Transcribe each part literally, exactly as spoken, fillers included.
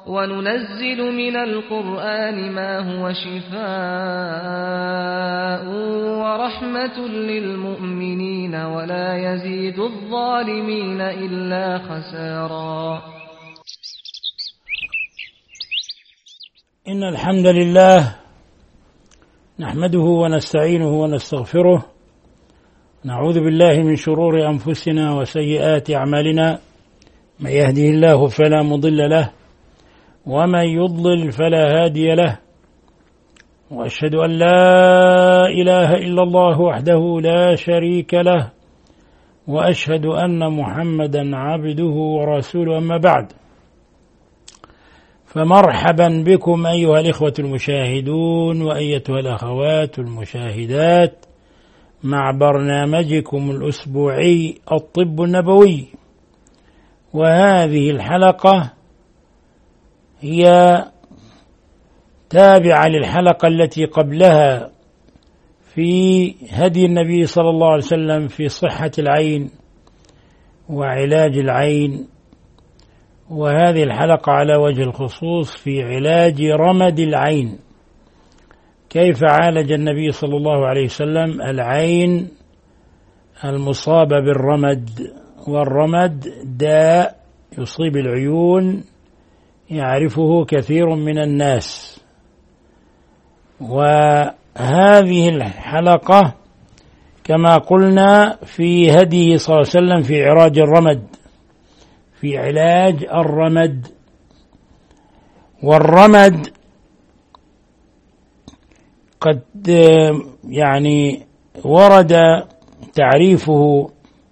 وننزل من القرآن ما هو شفاء ورحمة للمؤمنين ولا يزيد الظالمين إلا خسارا. إن الحمد لله نحمده ونستعينه ونستغفره، نعوذ بالله من شرور أنفسنا وسيئات أعمالنا، من يهده الله فلا مضل له ومن يضلل فلا هادي له، وأشهد أن لا إله إلا الله وحده لا شريك له، وأشهد أن محمدا عبده ورسوله. أما بعد، فمرحبا بكم أيها الإخوة المشاهدون وأيتها الأخوات المشاهدات مع برنامجكم الأسبوعي الطب النبوي. وهذه الحلقة هي تابعة للحلقة التي قبلها في هدي النبي صلى الله عليه وسلم في صحة العين وعلاج العين، وهذه الحلقة على وجه الخصوص في علاج رمد العين، كيف عالج النبي صلى الله عليه وسلم العين المصابة بالرمد. والرمد داء يصيب العيون يعرفه كثير من الناس. وهذه الحلقة كما قلنا في هديه صلى الله عليه وسلم في علاج الرمد، في علاج الرمد. والرمد قد يعني ورد تعريفه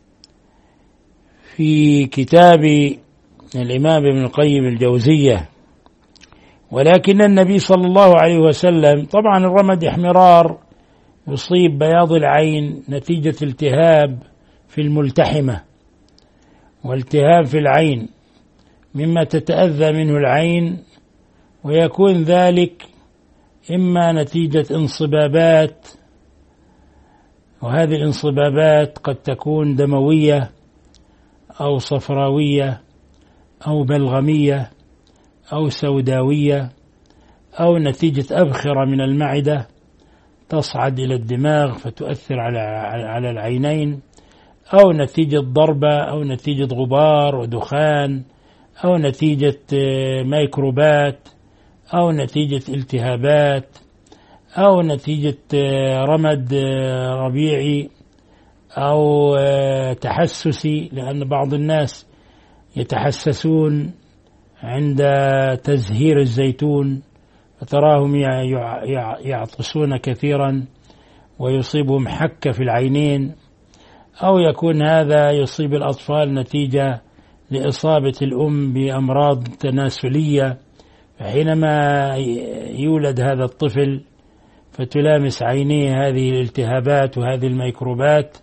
في كتاب الإمام ابن القيم الجوزية، ولكن النبي صلى الله عليه وسلم، طبعا الرمد احمرار يصيب بياض العين نتيجة التهاب في الملتحمة، والتهاب في العين مما تتأذى منه العين، ويكون ذلك إما نتيجة انصبابات، وهذه الانصبابات قد تكون دموية أو صفراوية أو بلغمية أو سوداوية، أو نتيجة أبخرة من المعدة تصعد إلى الدماغ فتؤثر على على العينين، أو نتيجة ضربة، أو نتيجة غبار ودخان، أو نتيجة ميكروبات، أو نتيجة التهابات، أو نتيجة رمد ربيعي أو تحسسي، لأن بعض الناس يتحسسون عند تزهير الزيتون فتراهم يعطسون كثيرا ويصيبهم حكة في العينين، أو يكون هذا يصيب الأطفال نتيجة لإصابة الأم بأمراض تناسلية، فحينما يولد هذا الطفل فتلامس عينيه هذه الالتهابات وهذه الميكروبات،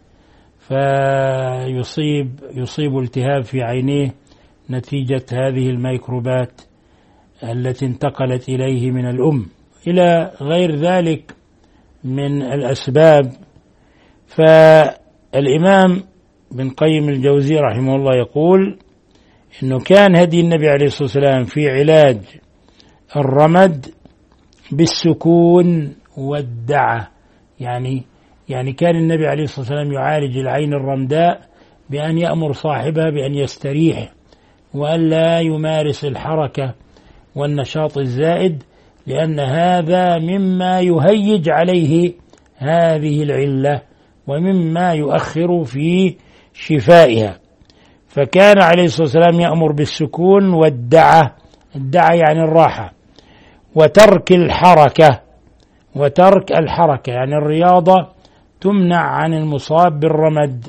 فيصيب يصيب التهاب في عينيه نتيجة هذه الميكروبات التي انتقلت إليه من الأم، إلى غير ذلك من الأسباب. فالإمام ابن قيم الجوزي رحمه الله يقول إنه كان هدي النبي عليه الصلاة والسلام في علاج الرمد بالسكون والدعة، يعني يعني كان النبي عليه الصلاة والسلام يعالج العين الرمداء بأن يأمر صاحبها بأن يستريح وأن لا يمارس الحركة والنشاط الزائد، لأن هذا مما يهيج عليه هذه العلة ومما يؤخر في شفائها. فكان عليه الصلاة والسلام يأمر بالسكون والدعة، الدعة يعني الراحة، وترك الحركة، وترك الحركة يعني الرياضة تمنع عن المصاب بالرمد،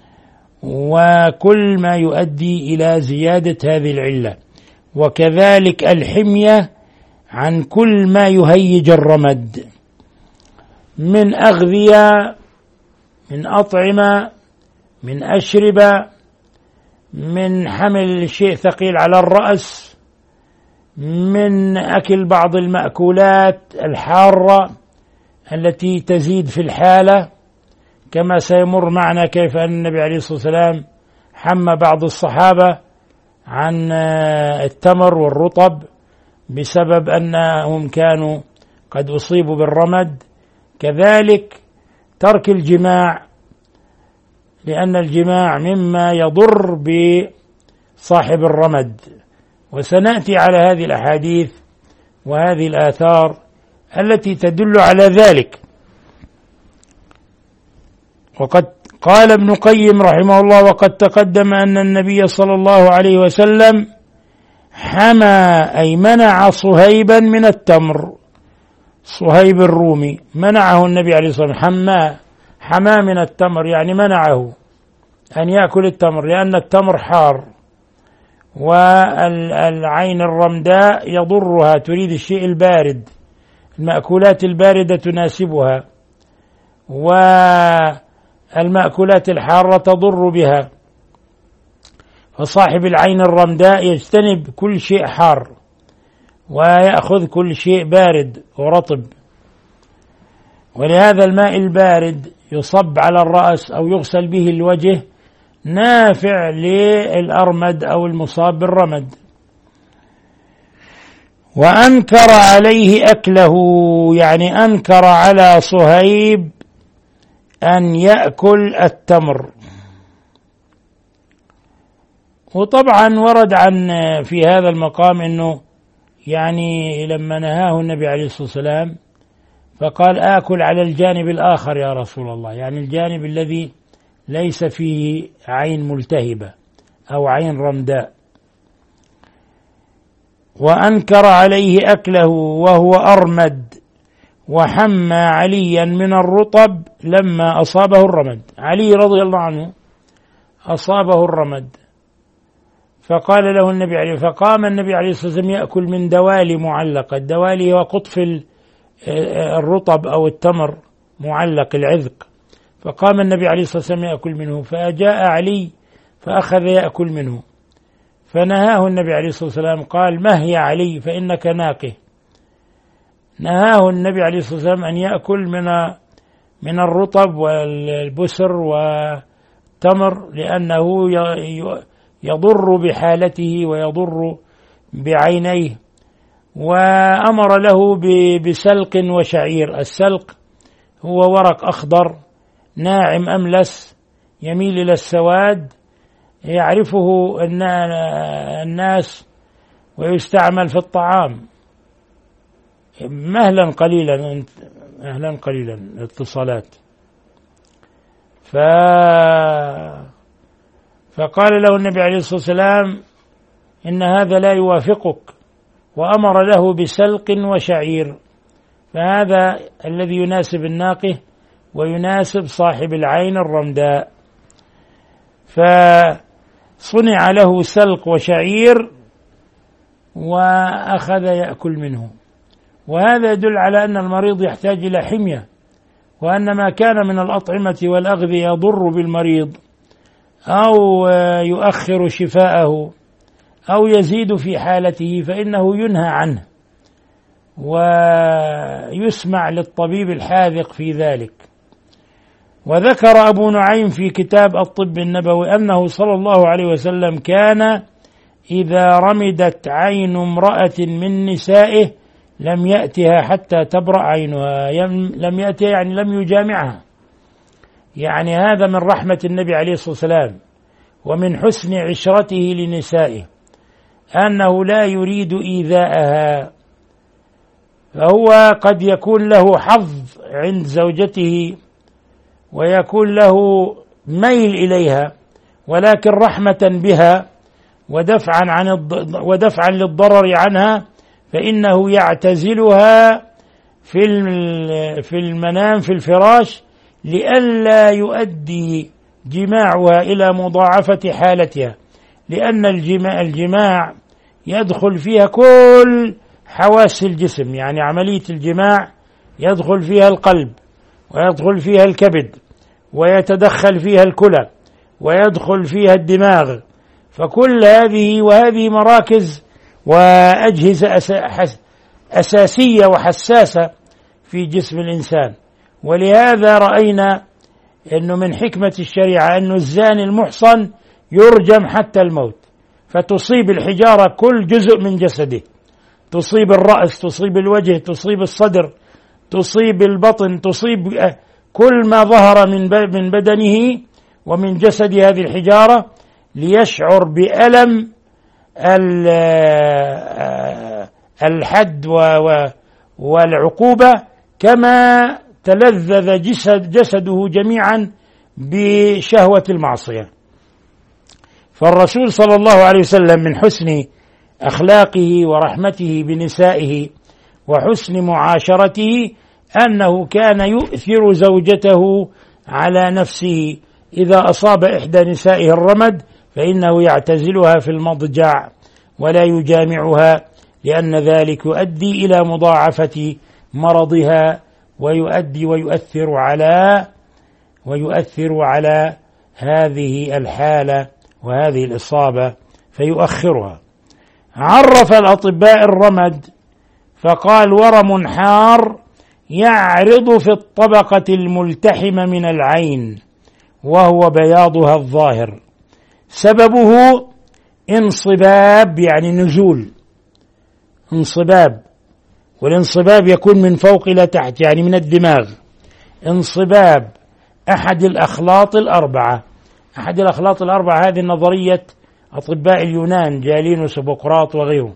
وكل ما يؤدي إلى زيادة هذه العلة، وكذلك الحمية عن كل ما يهيج الرمد من أغذية، من أطعمة، من أشربة، من حمل شيء ثقيل على الرأس، من أكل بعض المأكولات الحارة التي تزيد في الحالة، كما سيمر معنا كيف أن النبي عليه الصلاة والسلام حمى بعض الصحابة عن التمر والرطب بسبب أنهم كانوا قد أصيبوا بالرمد. كذلك ترك الجماع، لأن الجماع مما يضر بصاحب الرمد، وسنأتي على هذه الأحاديث وهذه الآثار التي تدل على ذلك. وقد قال ابن القيم رحمه الله: وقد تقدم أن النبي صلى الله عليه وسلم حمى أي منع صهيبا من التمر. صهيب الرومي منعه النبي عليه الصلاة والسلام، حماه حماه من التمر، يعني منعه أن يأكل التمر، لأن التمر حار، والعين الرمداء يضرها، تريد الشيء البارد، المأكولات الباردة تناسبها، والمأكولات الحارة تضر بها. فصاحب العين الرمداء يجتنب كل شيء حار ويأخذ كل شيء بارد ورطب. ولهذا الماء البارد يصب على الرأس أو يغسل به الوجه، نافع للأرمد أو المصاب بالرمد. وأنكر عليه أكله، يعني أنكر على صهيب أن يأكل التمر. وطبعا ورد عن في هذا المقام أنه يعني لما نهاه النبي عليه الصلاة والسلام فقال: آكل على الجانب الآخر يا رسول الله، يعني الجانب الذي ليس فيه عين ملتهبة أو عين رمداء. وأنكر عليه أكله وهو أرمد، وحمى عليا من الرطب لما أصابه الرمد. علي رضي الله عنه أصابه الرمد، فقال له النبي عليه فقام النبي عليه الصلاة والسلام يأكل من دوالي معلقة. الدوالي هو قطف الرطب أو التمر معلق العذق، فقام النبي عليه الصلاة والسلام يأكل منه، فجاء علي فأخذ يأكل منه، فنهاه النبي عليه الصلاة والسلام، قال: ما هي علي فإنك ناقه. نهاه النبي عليه الصلاة والسلام أن يأكل من من الرطب والبسر والتمر، لأنه يضر بحالته ويضر بعينيه. وأمر له بسلق وشعير. السلق هو ورق أخضر ناعم أملس يميل إلى السواد، يعرفه الناس ويستعمل في الطعام. مهلا قليلا مهلا قليلا اتصالات. ف فقال له النبي عليه الصلاة والسلام: إن هذا لا يوافقك، وأمر له بسلق وشعير. فهذا الذي يناسب الناقه ويناسب صاحب العين الرمداء. فصنع له سلق وشعير وأخذ يأكل منه. وهذا يدل على أن المريض يحتاج إلى حمية، وأن ما كان من الأطعمة والأغذية يضر بالمريض أو يؤخر شفاءه أو يزيد في حالته فإنه ينهى عنه، ويسمع للطبيب الحاذق في ذلك. وذكر أبو نعيم في كتاب الطب النبوي أنه صلى الله عليه وسلم كان إذا رمدت عين امرأة من نسائه لم يأتها حتى تبرأ عينها. لم يأتها يعني لم يجامعها، يعني هذا من رحمة النبي عليه الصلاة والسلام ومن حسن عشرته لنسائه أنه لا يريد إيذاءها. فهو قد يكون له حظ عند زوجته ويكون له ميل إليها، ولكن رحمة بها ودفعا عن ودفعا للضرر عنها فإنه يعتزلها في في المنام في الفراش لئلا يؤدي جماعها إلى مضاعفة حالتها، لأن الجماع, الجماع يدخل فيها كل حواس الجسم، يعني عملية الجماع يدخل فيها القلب ويدخل فيها الكبد ويتدخل فيها الكلى ويدخل فيها الدماغ. فكل هذه وهذه مراكز وأجهزة أساسية وحساسة في جسم الإنسان. ولهذا رأينا أنه من حكمة الشريعة أنه الزاني المحصن يرجم حتى الموت، فتصيب الحجارة كل جزء من جسده، تصيب الرأس، تصيب الوجه، تصيب الصدر، تصيب البطن، تصيب كل ما ظهر من بدنه ومن جسد هذه الحجارة، ليشعر بألم الحد والعقوبة كما تلذذ جسد جسده جميعا بشهوة المعصية. فالرسول صلى الله عليه وسلم من حسن أخلاقه ورحمته بنسائه وحسن معاشرته أنه كان يؤثر زوجته على نفسه. إذا أصاب إحدى نسائه الرمد فإنه يعتزلها في المضجع ولا يجامعها، لأن ذلك يؤدي إلى مضاعفة مرضها ويؤدي ويؤثر على ويؤثر على هذه الحالة وهذه الإصابة فيؤخرها. عرف الأطباء الرمد فقال: ورم حار يعرض في الطبقة الملتحمة من العين وهو بياضها الظاهر، سببه انصباب، يعني نزول، انصباب، والانصباب يكون من فوق إلى تحت، يعني من الدماغ، انصباب أحد الأخلاط الأربعة. أحد الأخلاط الأربعة هذه نظرية أطباء اليونان، جالينوس وبقراط وغيره.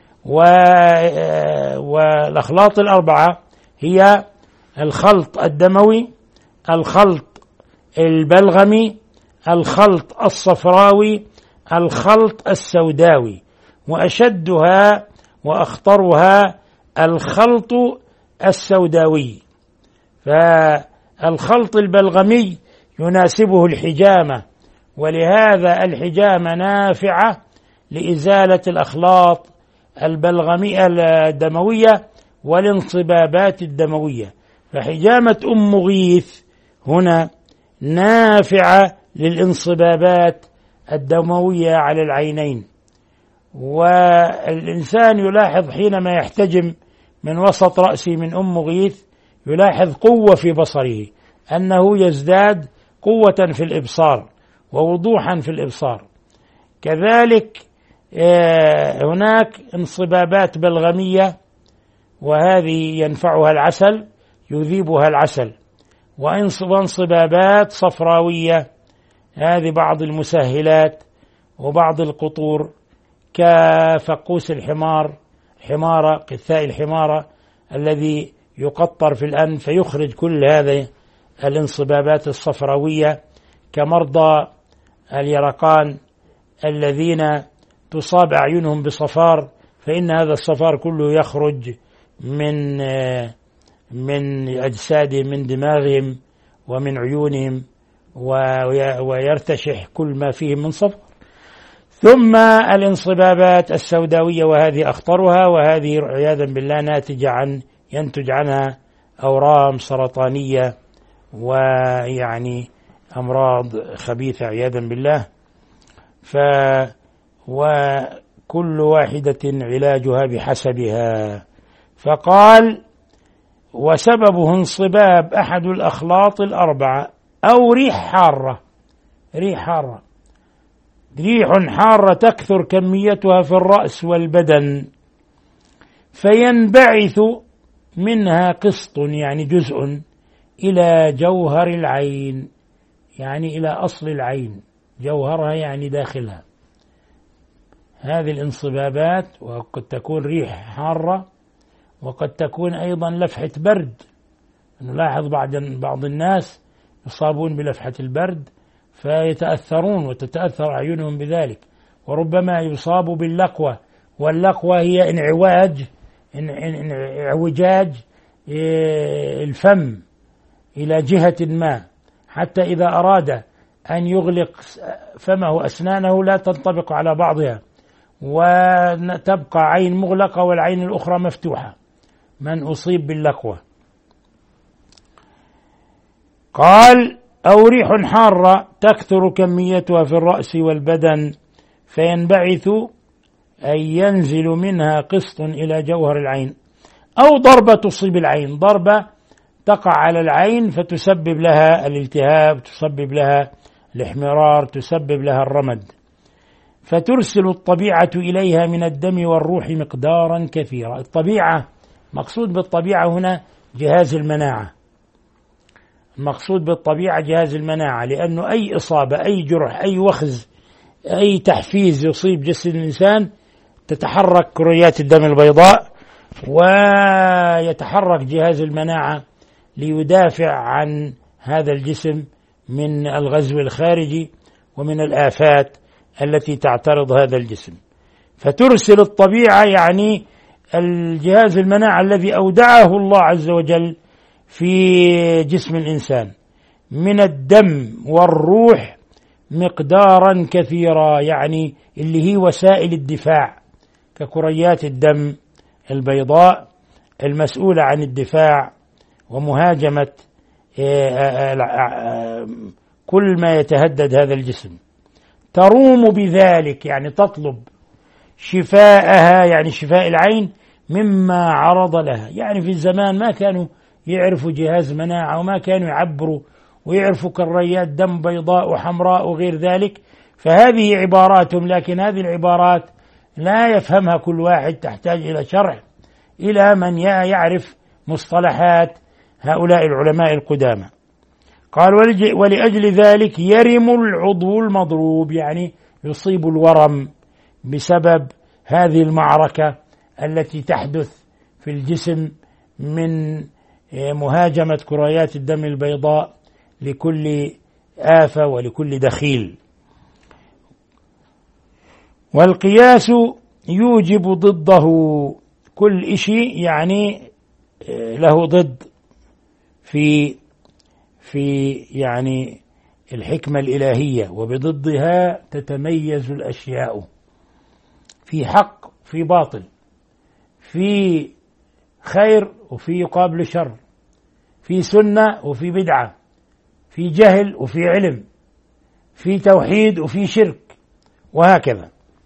والأخلاط الأربعة هي الخلط الدموي، الخلط البلغمي، الخلط الصفراوي، الخلط السوداوي، وأشدها وأخطرها الخلط السوداوي. فالخلط البلغمي يناسبه الحجامة، ولهذا الحجامة نافعة لإزالة الأخلاط البلغمية الدموية والانصبابات الدموية. فحجامة أم غيث هنا نافعة للانصبابات الدموية على العينين. والإنسان يلاحظ حينما يحتجم من وسط رأسه من أم غيث يلاحظ قوة في بصره، أنه يزداد قوة في الإبصار ووضوحا في الإبصار. كذلك هناك انصبابات بلغمية، وهذه ينفعها العسل، يذيبها العسل، وانصبابات صفراوية، هذه بعض المسهلات وبعض القطور كفقوس الحمار، حمارة قثاء الحمارة الذي يقطر في الأنف فيخرج كل هذه الانصبابات الصفراوية، كمرضى اليرقان الذين تصاب أعينهم بصفار، فإن هذا الصفار كله يخرج من من أجسادهم، من دماغهم ومن عيونهم، ويرتشح كل ما فيه من صفر. ثم الانصبابات السوداوية، وهذه أخطرها، وهذه عياذا بالله ناتج عن ينتج عنها أورام سرطانية ويعني أمراض خبيثة عياذا بالله. ف وكل واحدة علاجها بحسبها. فقال: وسببه انصباب أحد الأخلاط الأربعة أو ريح حارة. ريح حارة، ريح حارة تكثر كميتها في الرأس والبدن، فينبعث منها قسط، يعني جزء، إلى جوهر العين، يعني إلى أصل العين، جوهرها يعني داخلها. هذه الانصبابات وقد تكون ريح حارة، وقد تكون أيضا لفحة برد. نلاحظ بعض بعض الناس يصابون بلفحة البرد فيتأثرون وتتأثر أعينهم بذلك، وربما يصابوا باللقوة، واللقوة هي انعواج انعوجاج الفم إلى جهة ما، حتى إذا أراد أن يغلق فمه أسنانه لا تنطبق على بعضها وتبقى عين مغلقة والعين الأخرى مفتوحة، من أصيب باللقوة. قال: أو ريح حارة تكثر كميتها في الرأس والبدن، فينبعث أي ينزل منها قسط إلى جوهر العين، أو ضربة تصيب العين، ضربة تقع على العين فتسبب لها الالتهاب، تسبب لها الاحمرار، تسبب لها الرمد. فترسل الطبيعة إليها من الدم والروح مقدارا كثيرا. الطبيعة مقصود بالطبيعة هنا جهاز المناعة، المقصود بالطبيعة جهاز المناعة، لأنه أي إصابة، أي جرح، أي وخز، أي تحفيز يصيب جسد الإنسان تتحرك كريات الدم البيضاء ويتحرك جهاز المناعة ليدافع عن هذا الجسم من الغزو الخارجي ومن الآفات التي تعترض هذا الجسم. فترسل الطبيعة يعني الجهاز المناعة الذي أودعه الله عز وجل في جسم الإنسان من الدم والروح مقدارا كثيرا، يعني اللي هي وسائل الدفاع ككريات الدم البيضاء المسؤولة عن الدفاع ومهاجمة كل ما يتهدد هذا الجسم. تروم بذلك يعني تطلب شفاءها، يعني شفاء العين مما عرض لها. يعني في الزمان ما كانوا يعرفوا جهاز مناعة وما كانوا يعبروا ويعرفوا كريات دم بيضاء وحمراء وغير ذلك، فهذه عباراتهم، لكن هذه العبارات لا يفهمها كل واحد، تحتاج إلى شرح إلى من يعرف مصطلحات هؤلاء العلماء القدامى. قال ولأجل ذلك يرم العضو المضروب، يعني يصيب الورم بسبب هذه المعركة التي تحدث في الجسم من مهاجمة كريات الدم البيضاء لكل آفة ولكل دخيل. والقياس يوجب ضده، كل شيء يعني له ضد في في يعني الحكمة الإلهية، وبضدها تتميز الأشياء، في حق في باطل، في خير وفي يقابل شر، في سنة وفي بدعة، في جهل وفي علم، في توحيد وفي شرك، وهكذا.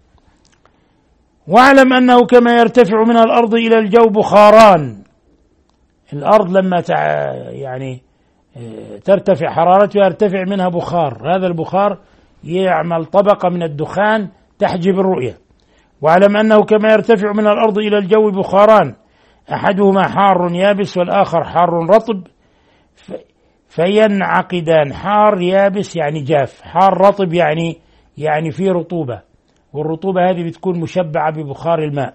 واعلم أنه كما يرتفع من الأرض إلى الجو بخاران، الأرض لما تع... يعني ترتفع حرارتها يرتفع منها بخار، هذا البخار يعمل طبقة من الدخان تحجب الرؤية. واعلم أنه كما يرتفع من الأرض إلى الجو بخاران، أحدهما حار يابس والآخر حار رطب، فينعقدان. حار يابس يعني جاف، حار رطب يعني يعني فيه رطوبة، والرطوبة هذه بتكون مشبعة ببخار الماء.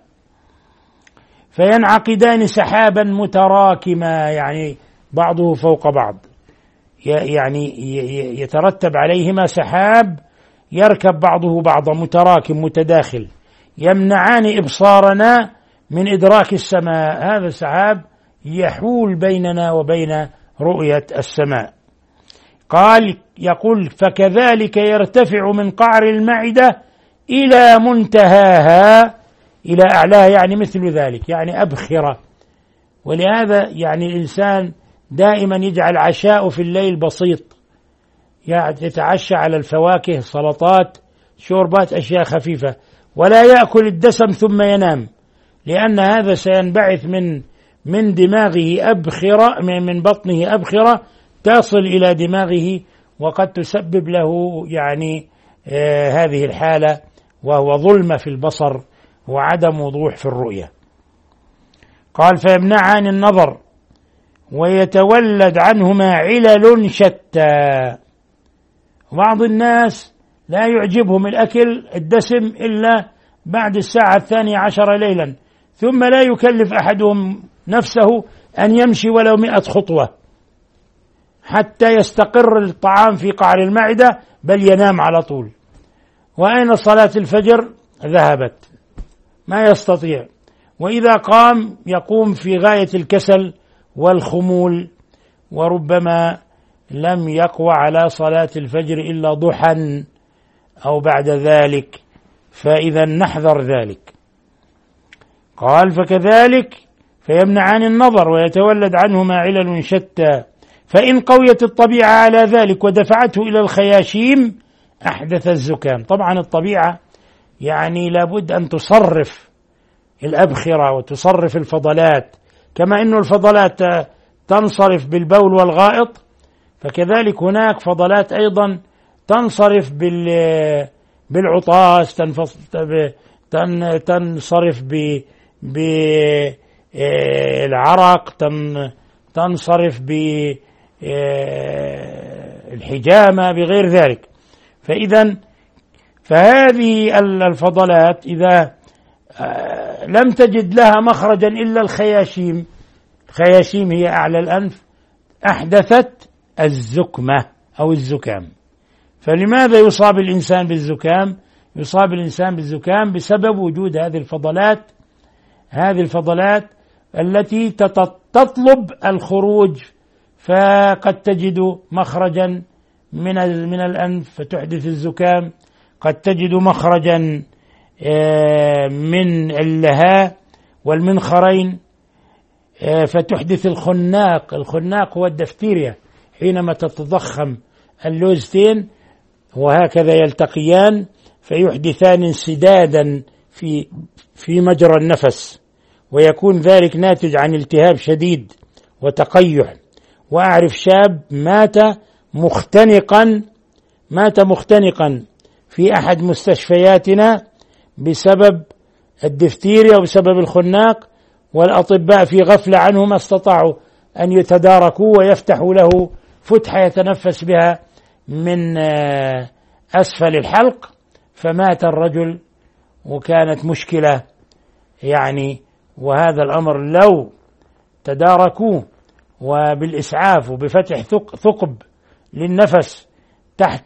فينعقدان سحابا متراكما، يعني بعضه فوق بعض، يعني يترتب عليهما سحاب يركب بعضه بعضا متراكم متداخل، يمنعان إبصارنا من إدراك السماء. هذا السحاب يحول بيننا وبين رؤية السماء. قال يقول فكذلك يرتفع من قعر المعدة إلى منتهاها، إلى أعلاها، يعني مثل ذلك، يعني أبخرة. ولهذا يعني الإنسان دائما يجعل عشاءه في الليل بسيط، يعني يتعشى على الفواكه، سلطات، شوربات، أشياء خفيفة، ولا يأكل الدسم ثم ينام، لأن هذا سينبعث من من دماغه أبخرة، من بطنه أبخرة تصل إلى دماغه، وقد تسبب له يعني آه هذه الحالة، وهو ظلمة في البصر وعدم وضوح في الرؤية. قال فيمنعان النظر ويتولد عنهما علل شتى. بعض الناس لا يعجبهم الأكل الدسم إلا بعد الساعة الثانية عشر ليلا، ثم لا يكلف أحدهم نفسه أن يمشي ولو مئة خطوة حتى يستقر الطعام في قعر المعدة، بل ينام على طول. وأين صلاة الفجر؟ ذهبت، ما يستطيع، وإذا قام يقوم في غاية الكسل والخمول، وربما لم يقوى على صلاة الفجر إلا ضحى أو بعد ذلك، فإذا نحذر ذلك. قال فكذلك فيمنعان النظر ويتولد عنهما علل شتى، فإن قويت الطبيعة على ذلك ودفعته إلى الخياشيم أحدث الزكام. طبعا الطبيعة يعني لابد أن تصرف الأبخرة وتصرف الفضلات، كما أن الفضلات تنصرف بالبول والغائط، فكذلك هناك فضلات أيضا تنصرف بالعطاس، تنصرف بالعرق، تنصرف بالحجامة، بغير ذلك. فإذا فهذه الفضلات إذا لم تجد لها مخرجا إلا الخياشيم، الخياشيم هي أعلى الأنف، أحدثت الزكمة أو الزكام. فلماذا يصاب الإنسان بالزكام؟ يصاب الإنسان بالزكام بسبب وجود هذه الفضلات، هذه الفضلات التي تطلب الخروج، فقد تجد مخرجا من من الأنف فتحدث الزكام، قد تجد مخرجا من اللهاء والمنخرين فتحدث الخناق. الخناق هو الدفتيريا، حينما تتضخم اللوزتين وهكذا يلتقيان فيحدثان انسدادا في في مجرى النفس، ويكون ذلك ناتج عن التهاب شديد وتقيح. وأعرف شاب مات مختنقا مات مختنقا في أحد مستشفياتنا بسبب الدفتيريا وبسبب الخناق، والأطباء في غفلة عنه ما استطاعوا أن يتداركوا ويفتحوا له فتحة يتنفس بها من أسفل الحلق، فمات الرجل، وكانت مشكلة يعني. وهذا الأمر لو تداركوه وبالإسعاف وبفتح ثقب للنفس تحت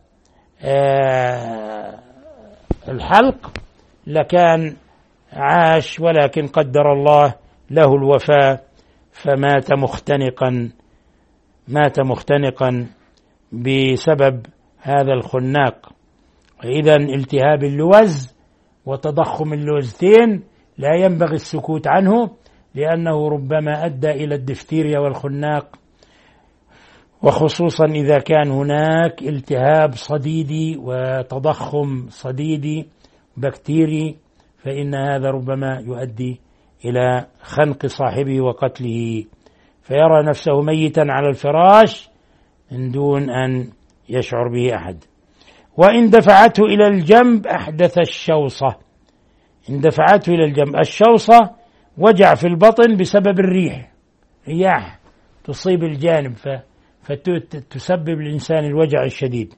الحلق لكان عاش، ولكن قدر الله له الوفاة فمات مختنقا مات مختنقا بسبب هذا الخناق. إذا التهاب اللوز وتضخم اللوزتين لا ينبغي السكوت عنه، لأنه ربما أدى إلى الدفتيريا والخناق، وخصوصا إذا كان هناك التهاب صديدي وتضخم صديدي بكتيري، فإن هذا ربما يؤدي إلى خنق صاحبه وقتله، فيرى نفسه ميتا على الفراش من دون أن يشعر به أحد. وإن دفعته إلى الجنب أحدث الشوصة. إن دفعته إلى الجنب، الشوصة وجع في البطن بسبب الريح، رياح تصيب الجانب فتسبب للإنسان الوجع الشديد.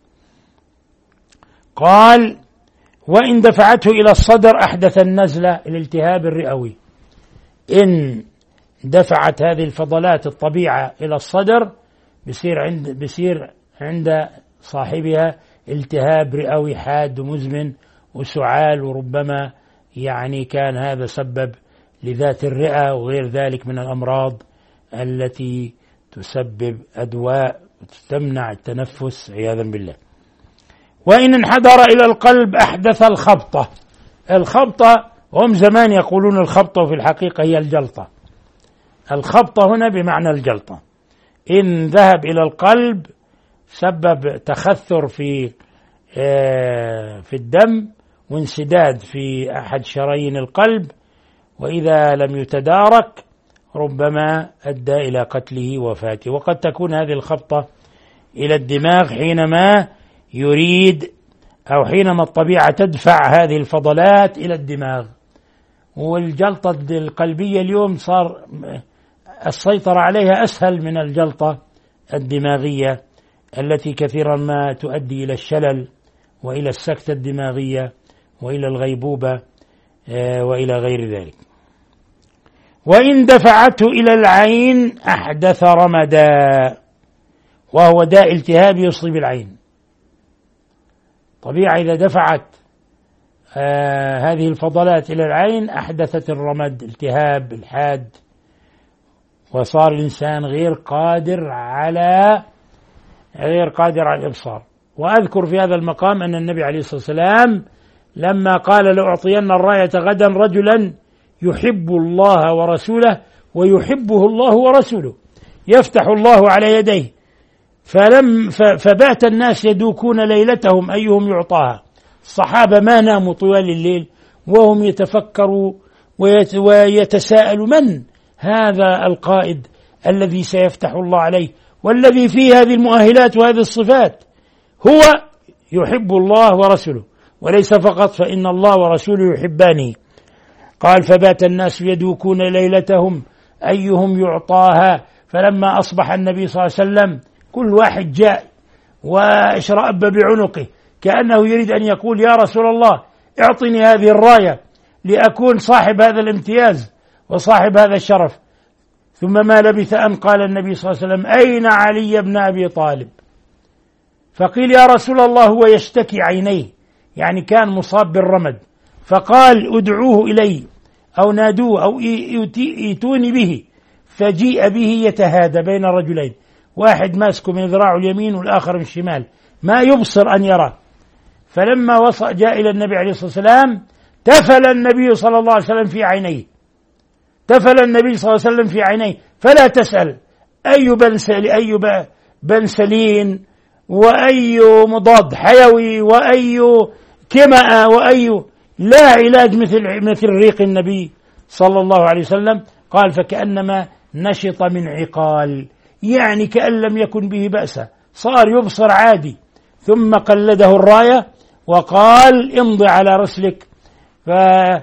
قال: وإن دفعته إلى الصدر أحدث النزلة، الالتهاب الرئوي. إن دفعت هذه الفضلات الطبيعة إلى الصدر بصير عند بصير عند صاحبها التهاب رئوي حاد ومزمن وسعال، وربما يعني كان هذا سبب لذات الرئة وغير ذلك من الأمراض التي تسبب أدواء تمنع التنفس عياذا بالله. وإن انحدر إلى القلب أحدث الخبطة. الخبطة هم زمان يقولون الخبطة، وفي الحقيقة هي الجلطة. الخبطة هنا بمعنى الجلطة. إن ذهب إلى القلب سبب تخثر في في الدم وانسداد في أحد شرايين القلب، وإذا لم يتدارك ربما أدى إلى قتله ووفاته. وقد تكون هذه الخبطة إلى الدماغ حينما يريد أو حينما الطبيعة تدفع هذه الفضلات إلى الدماغ. والجلطة القلبية اليوم صار السيطرة عليها أسهل من الجلطة الدماغية التي كثيرا ما تؤدي إلى الشلل وإلى السكتة الدماغية وإلى الغيبوبة وإلى غير ذلك. وإن دفعته إلى العين أحدث رمدا، وهو داء التهاب يصيب العين. طبيعة إذا دفعت آه هذه الفضلات إلى العين أحدثت الرمد، التهاب الحاد، وصار الإنسان غير قادر على غير قادر على الإبصار. وأذكر في هذا المقام أن النبي عليه الصلاة والسلام لما قال: لأعطين الراية غدا رجلا يحب الله ورسوله ويحبه الله ورسوله، يفتح الله على يديه. فلم فبات الناس يدوكون ليلتهم أيهم يعطاها. الصحابة ما ناموا طوال الليل وهم يتفكروا ويتساءلوا: من هذا القائد الذي سيفتح الله عليه والذي فيه هذه المؤهلات وهذه الصفات؟ هو يحب الله ورسوله وليس فقط، فإن الله ورسوله يحبانه. قال فبات الناس يدوكون ليلتهم أيهم يعطاها، فلما أصبح النبي صلى الله عليه وسلم كل واحد جاء واشرأب بعنقه كأنه يريد أن يقول يا رسول الله اعطني هذه الراية لأكون صاحب هذا الامتياز وصاحب هذا الشرف. ثم ما لبث أن قال النبي صلى الله عليه وسلم أين علي بن أبي طالب؟ فقيل يا رسول الله هو يشتكي عينيه، يعني كان مصاب بالرمد، فقال ادعوه إلي أو نادوه أو ائتوني به، فجيء به يتهادى بين رجلين، واحد ماسكه من ذراعه اليمين والآخر من الشمال، ما يبصر أن يرى. فلما وصل جاء إلى النبي عليه الصلاة والسلام تفل النبي صلى الله عليه وسلم في عينيه، تفل النبي صلى الله عليه وسلم في عينيه، فلا تسأل أي بنسل أي بنسلين وأي مضاد حيوي وأي كمأة وأي، لا علاج مثل مثل ريق النبي صلى الله عليه وسلم. قال فكأنما نشط من عقال، يعني كأن لم يكن به بأس، صار يبصر عادي. ثم قلده الراية وقال امضي على رسلك، ف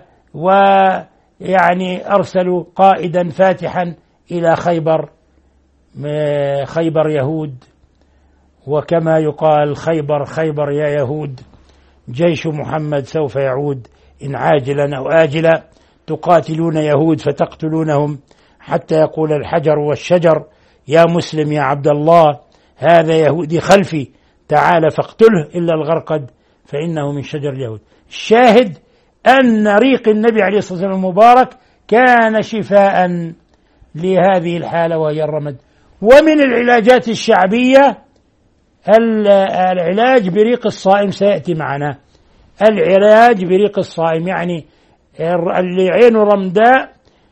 ويعني أرسلوا قائدا فاتحا إلى خيبر، خيبر يهود، وكما يقال خيبر خيبر يا يهود، جيش محمد سوف يعود إن عاجلا أو آجلا، تقاتلون يهود فتقتلونهم حتى يقول الحجر والشجر يا مسلم يا عبد الله هذا يهودي خلفي تعال فاقتله إلا الغرقد فإنه من شجر اليهود. الشاهد أن ريق النبي عليه الصلاة والسلام المبارك كان شفاء لهذه الحالة وهي الرمد. ومن العلاجات الشعبية العلاج بريق الصائم، سيأتي معنا العلاج بريق الصائم، يعني اللي عينه رمداء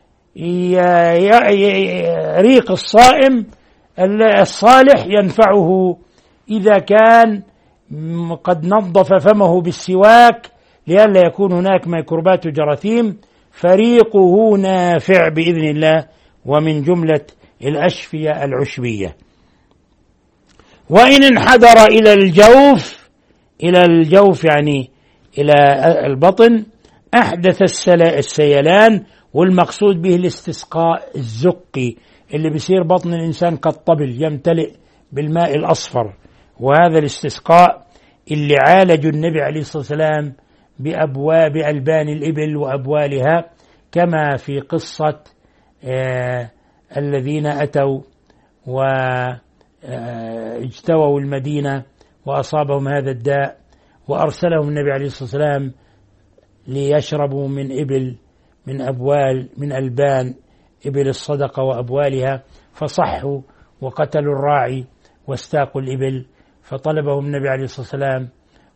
ريق الصائم الصالح ينفعه إذا كان قد نظف فمه بالسواك لئلا يكون هناك ميكروبات وجراثيم، فريقه نافع بإذن الله ومن جملة الأشفية العشبية. وإن انحدر إلى الجوف، إلى الجوف يعني إلى البطن، أحدث السيلان، والمقصود به الاستسقاء الزقي اللي بيصير بطن الإنسان كالطبل يمتلئ بالماء الأصفر، وهذا الاستسقاء اللي عالج النبي عليه الصلاة والسلام بأبواب ألبان الإبل وأبوالها، كما في قصة آه الذين أتوا واجتووا المدينة وأصابهم هذا الداء وأرسلهم النبي عليه الصلاة والسلام ليشربوا من إبل من أبوال من ألبان إبل الصدقة وأبوالها، فصحوا وقتلوا الراعي واستاقوا الإبل، فطلبهم النبي عليه الصلاة والسلام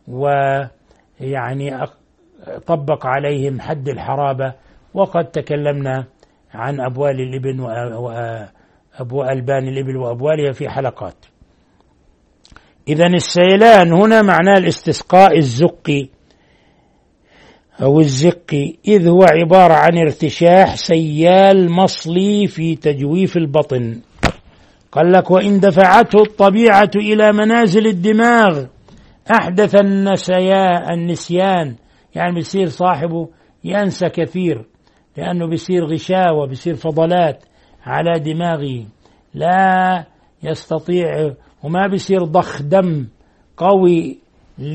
ويعني طبق عليهم حد الحرابة. وقد تكلمنا عن أبوال الإبل وأبوال ألبان الإبل وأبوالها في حلقات. إذن السيلان هنا معناه الاستسقاء الزقي أو الزقي، إذ هو عبارة عن ارتشاح سيال مصلي في تجويف البطن. قال لك وإن دفعته الطبيعة إلى منازل الدماغ أحدث النسيا النسيان، يعني بيصير صاحبه ينسى كثير لأنه بيصير غشاوة، بيصير فضلات على دماغه، لا يستطيع وما بيصير ضخ دم قوي ل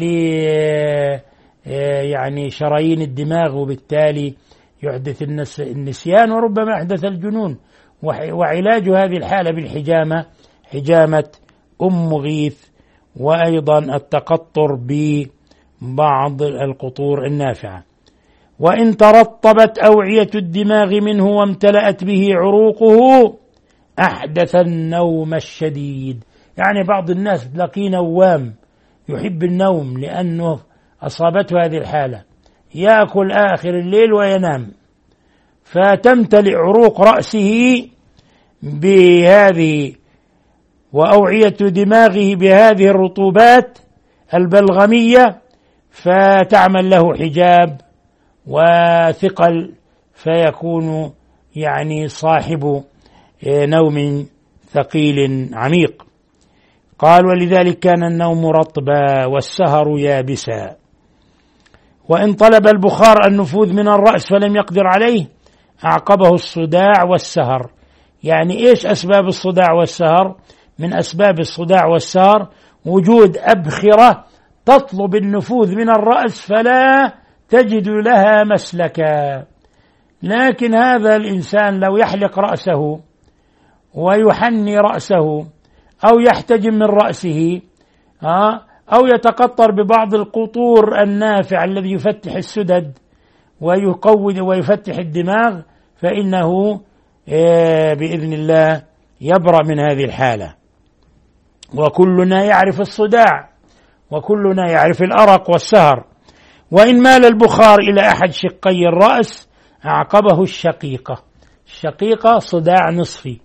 يعني شرايين الدماغ، وبالتالي يحدث النسيان وربما أحدث الجنون. وعلاج هذه الحالة بالحجامة، حجامة أم غيث، وأيضا التقطر ببعض القطور النافعة. وإن ترطبت أوعية الدماغ منه وامتلأت به عروقه أحدث النوم الشديد، يعني بعض الناس تلاقيه نوام يحب النوم لأنه أصابته هذه الحالة، يأكل آخر الليل وينام، فتمتلئ عروق رأسه بهذه وأوعية دماغه بهذه الرطوبات البلغمية، فتعمل له حجاب وثقل، فيكون يعني صاحب نوم ثقيل عميق. قال ولذلك كان النوم رطبا والسهر يابسا. وإن طلب البخار النفوذ من الرأس فلم يقدر عليه أعقبه الصداع والسهر. يعني إيش أسباب الصداع والسهر؟ من أسباب الصداع والسهر وجود أبخرة تطلب النفوذ من الرأس فلا تجد لها مسلكا. لكن هذا الإنسان لو يحلق رأسه ويحني رأسه أو يحتجم من رأسه أو يتقطر ببعض القطور النافع الذي يفتح السدد ويقوي ويفتح الدماغ فإنه بإذن الله يبرأ من هذه الحالة. وكلنا يعرف الصداع وكلنا يعرف الأرق والسهر. وإن مال البخار إلى أحد شقي الرأس أعقبه الشقيقة. الشقيقة صداع نصفي.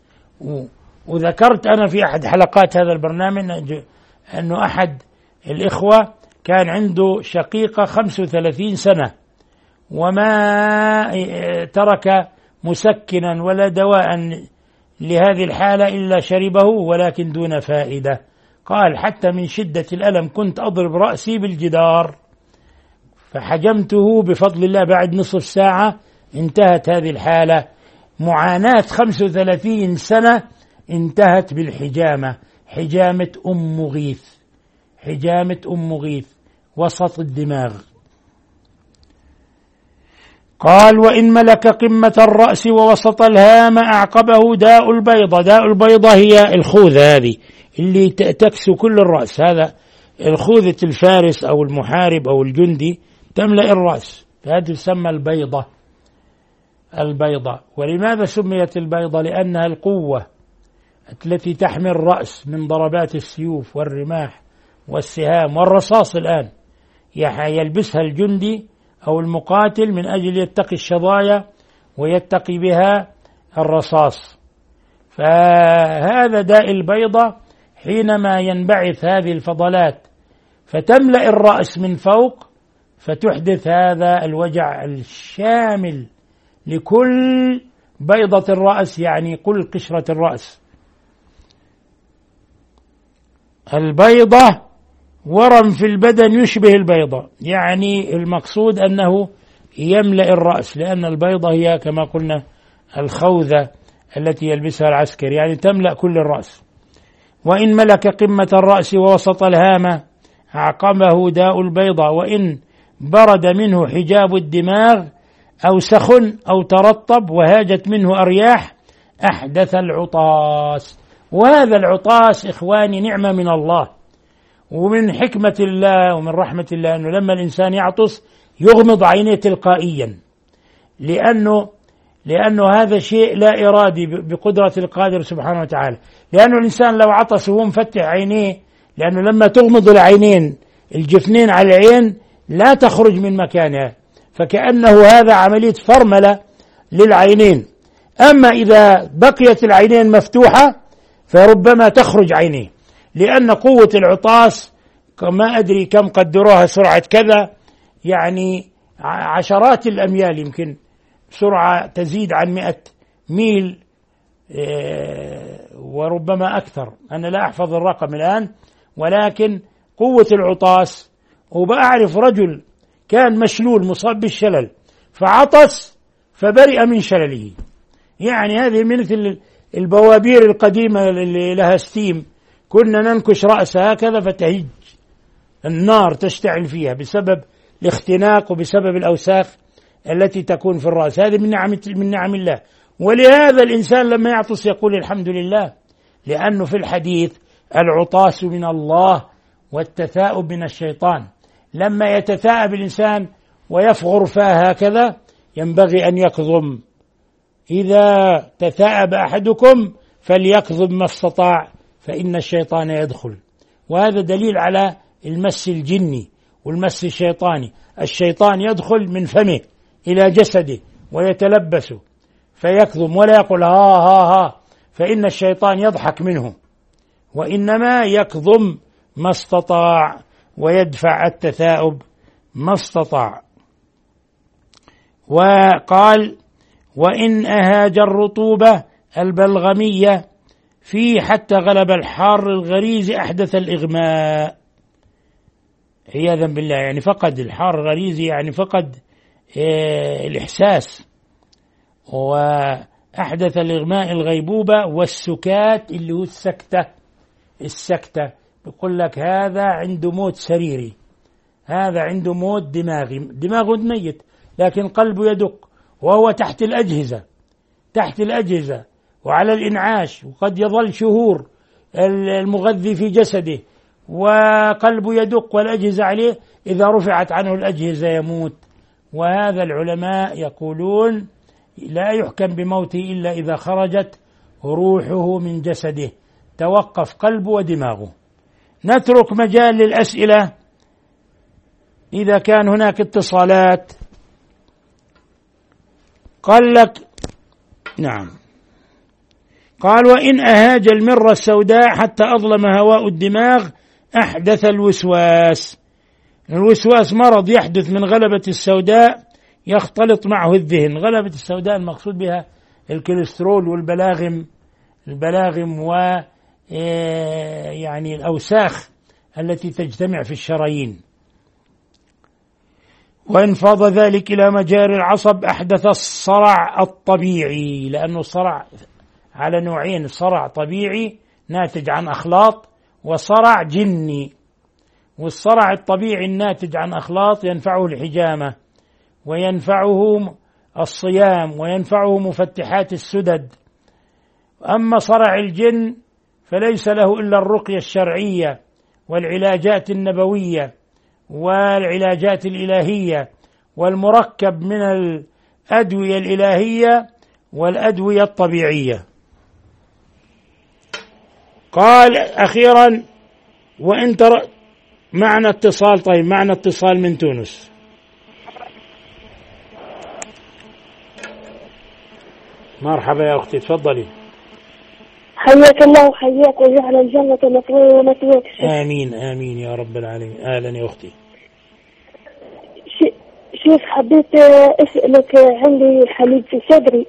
وذكرت أنا في أحد حلقات هذا البرنامج أنه أحد الإخوة كان عنده شقيقة خمس وثلاثين سنة وما ترك مسكنا ولا دواء لهذه الحالة إلا شربه ولكن دون فائدة. قال حتى من شدة الألم كنت أضرب رأسي بالجدار، فحجمته بفضل الله بعد نصف ساعة انتهت هذه الحالة. معاناة خمس وثلاثين سنة انتهت بالحجامة، حجامة أم مغيث، حجامة أم مغيث وسط الدماغ. قال وإن ملك قمة الرأس ووسط الهام أعقبه داء البيضة. داء البيضة هي الخوذة هذه اللي تكسو كل الرأس، هذا الخوذة الفارس أو المحارب أو الجندي تملأ الرأس، فهذه تسمى البيضة. البيضة. ولماذا سميت البيضة؟ لأنها القوة التي تحمي الرأس من ضربات السيوف والرماح والسهام والرصاص. الآن يلبسها الجندي أو المقاتل من أجل يتقي الشظايا ويتقي بها الرصاص. فهذا داء البيضة حينما ينبعث هذه الفضلات فتملأ الرأس من فوق فتحدث هذا الوجع الشامل لكل بيضة الرأس، يعني كل قشرة الرأس. البيضة ورم في البدن يشبه البيضة، يعني المقصود أنه يملأ الرأس، لأن البيضة هي كما قلنا الخوذة التي يلبسها العسكري، يعني تملأ كل الرأس. وإن ملك قمة الرأس ووسط الهامة أعقبه داء البيضة. وإن برد منه حجاب الدماغ أو سخن أو ترطب وهاجت منه أرياح أحدث العطاس. وهذا العطاس إخواني نعمة من الله ومن حكمة الله ومن رحمة الله، أنه لما الإنسان يعطس يغمض عينيه تلقائيا، لأنه لأنه هذا شيء لا إرادي بقدرة القادر سبحانه وتعالى. لأنه الإنسان لو عطس وهو مفتح عينيه، لأنه لما تغمض العينين الجفنين على العين لا تخرج من مكانها، فكأنه هذا عملية فرملة للعينين. أما إذا بقيت العينين مفتوحة فربما تخرج عينيه، لأن قوة العطاس ما أدري كم قدروها سرعة كذا، يعني عشرات الأميال، يمكن سرعة تزيد عن مئة ميل وربما أكثر، أنا لا أحفظ الرقم الآن، ولكن قوة العطاس. وبأعرف رجل كان مشلول مصاب بالشلل فعطس فبرئ من شلله، يعني هذه مثل البوابير القديمة اللي لها ستيم، كنا ننكش رأسها هكذا فتهج النار تشتعل فيها بسبب الاختناق وبسبب الأوساخ التي تكون في الرأس. هذه من نعم من نعم الله. ولهذا الإنسان لما يعطس يقول الحمد لله، لأنه في الحديث العطاس من الله والتثاؤب من الشيطان. لما يتثاءب الإنسان ويفغر فاه هكذا ينبغي أن يكظم. إذا تثاءب أحدكم فليكظم ما استطاع فإن الشيطان يدخل. وهذا دليل على المس الجني والمس الشيطاني. الشيطان يدخل من فمه إلى جسده ويتلبسه فيكظم ولا يقول ها ها ها، فإن الشيطان يضحك منه، وإنما يكظم ما استطاع ويدفع التثاؤب ما استطاع. وقال وإن أهاج الرطوبة البلغمية فيه حتى غلب الحار الغريز أحدث الإغماء. عياذا بالله، يعني فقد الحار الغريزي، يعني فقد آه الإحساس، وأحدث الإغماء الغيبوبة والسكات اللي هو السكتة. السكتة بيقول لك هذا عنده موت سريري، هذا عنده موت دماغي، دماغه ميت لكن قلبه يدق، وهو تحت الأجهزة تحت الأجهزة وعلى الإنعاش، وقد يظل شهور المغذي في جسده وقلبه يدق والأجهزة عليه، إذا رفعت عنه الأجهزة يموت. وهذا العلماء يقولون لا يحكم بموته إلا إذا خرجت روحه من جسده، توقف قلبه ودماغه. نترك مجال للأسئلة إذا كان هناك اتصالات. قال لك نعم، قال وإن أهاج المرة السوداء حتى أظلم هواء الدماغ أحدث الوسواس. الوسواس مرض يحدث من غلبة السوداء يختلط معه الذهن. غلبة السوداء المقصود بها الكوليسترول والبلاغم، البلاغم و يعني الأوساخ التي تجتمع في الشرايين. وإن فاض ذلك إلى مجاري العصب أحدث الصرع الطبيعي، لأنه الصرع على نوعين: صرع طبيعي ناتج عن أخلاط، وصرع جني. والصرع الطبيعي الناتج عن أخلاط ينفعه الحجامة، وينفعه الصيام، وينفعه مفتحات السدد. أما صرع الجن فليس له إلا الرقية الشرعية والعلاجات النبوية والعلاجات الإلهية، والمركب من الأدوية الإلهية والأدوية الطبيعية. قال أخيرا وإن ترى معنا اتصال. طيب معنا اتصال من تونس. مرحبا يا أختي، تفضلي. حياك الله وحياك وجعل الجنة مثواه ومثواك. آمين آمين يا رب العالمين. أهلا يا أختي. شوف حبيت أسألك، عندي حليب في صدري.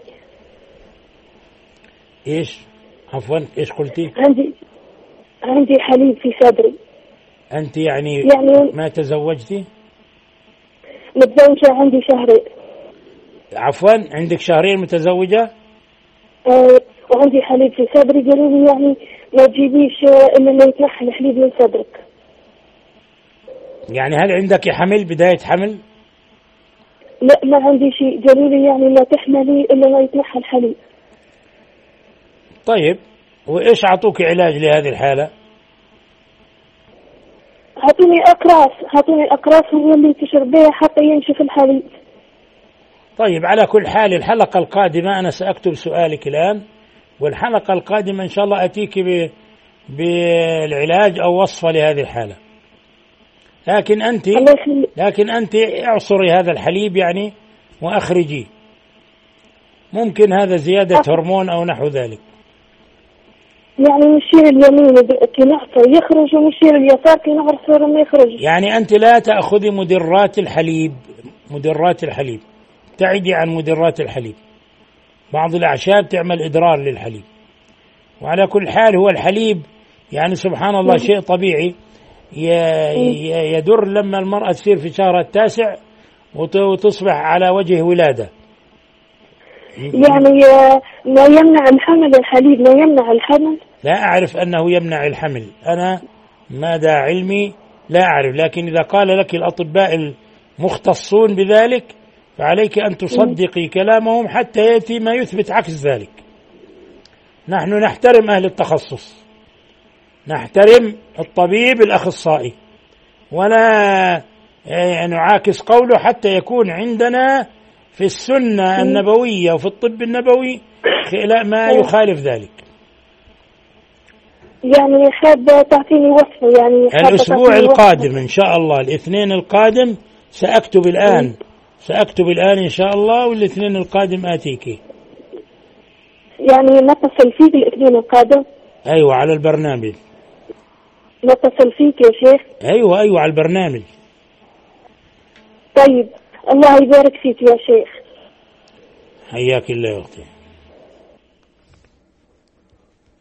إيش؟ عفوا إيش قلتي؟ عندي عندي حليب في صدري. أنت يعني, يعني ما تزوجتي؟ متزوجة عندي شهرين. عفوا عندك شهرين متزوجة؟ أه وعندي حليب في صدري، قالوا لي يعني ما تجيبيش إلا ما يتنحى الحليب من صدرك. يعني هل عندك حمل، بداية حمل؟ لا ما عندي شيء، قالوا لي يعني لا تحملي إلا ما يتنحى الحليب. طيب وإيش أعطوك علاج لهذه الحالة؟ أعطوني أقراص أعطوني أقراص هو اللي تشرب بها حتى ينشف الحليب. طيب على كل حال الحلقة القادمة أنا سأكتب سؤالك الآن، والحلقة القادمة إن شاء الله أتيك بالعلاج أو وصفة لهذه الحالة. لكن أنت لكن أنت اعصري هذا الحليب يعني وأخرجيه، ممكن هذا زيادة هرمون أو نحو ذلك. يعني نشير اليمين كي نعصر يخرج، ونشير اليسار كي نعصر ما يخرج. يعني أنت لا تأخذي مدرات الحليب، مدرات الحليب ابتعدي عن مدرات الحليب، بعض الأعشاب تعمل إضرار للحليب. وعلى كل حال هو الحليب يعني سبحان الله شيء طبيعي يدر لما المرأة تصير في شهرها التاسع وتصبح على وجه ولادة. يعني ما يمنع الحمل الحليب، ما يمنع الحمل؟ لا أعرف أنه يمنع الحمل، أنا مدى علمي لا أعرف، لكن إذا قال لك الأطباء المختصون بذلك فعليك أن تصدقي كلامهم حتى يأتي ما يثبت عكس ذلك. نحن نحترم أهل التخصص، نحترم الطبيب الأخصائي، ولا نعاكس قوله حتى يكون عندنا في السنة النبوية وفي الطب النبوي ما يخالف ذلك. يعني حابة تعطيني وصفة، يعني الأسبوع القادم إن شاء الله الاثنين القادم سأكتب الآن سأكتب الآن إن شاء الله، والاثنين القادم آتيك. يعني نتصل فيك الاثنين القادم؟ أيوة على البرنامج. نتصل فيك يا شيخ؟ أيوة أيوة على البرنامج. طيب الله يبارك فيك يا شيخ. حياك الله يا أختي.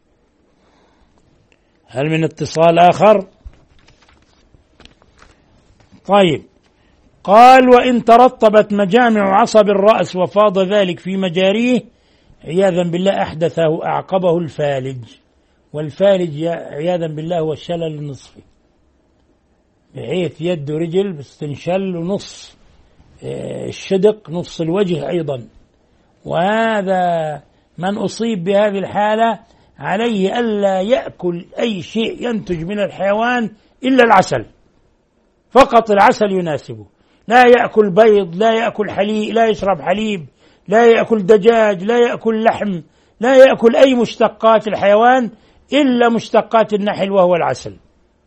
هل من اتصال آخر؟ طيب، قال وإن ترطبت مجامع عصب الرأس وفاض ذلك في مجاريه عياذا بالله أحدثه أعقبه الفالج. والفالج عياذا بالله هو الشلل النصفي، بحيث يد ورجل بتنشل نص الشدق نص الوجه أيضا. وهذا من أصيب بهذه الحالة عليه ألا يأكل أي شيء ينتج من الحيوان إلا العسل فقط، العسل يناسبه. لا يأكل بيض، لا يأكل حليب، لا يشرب حليب، لا يأكل دجاج، لا يأكل لحم، لا يأكل أي مشتقات الحيوان إلا مشتقات النحل وهو العسل.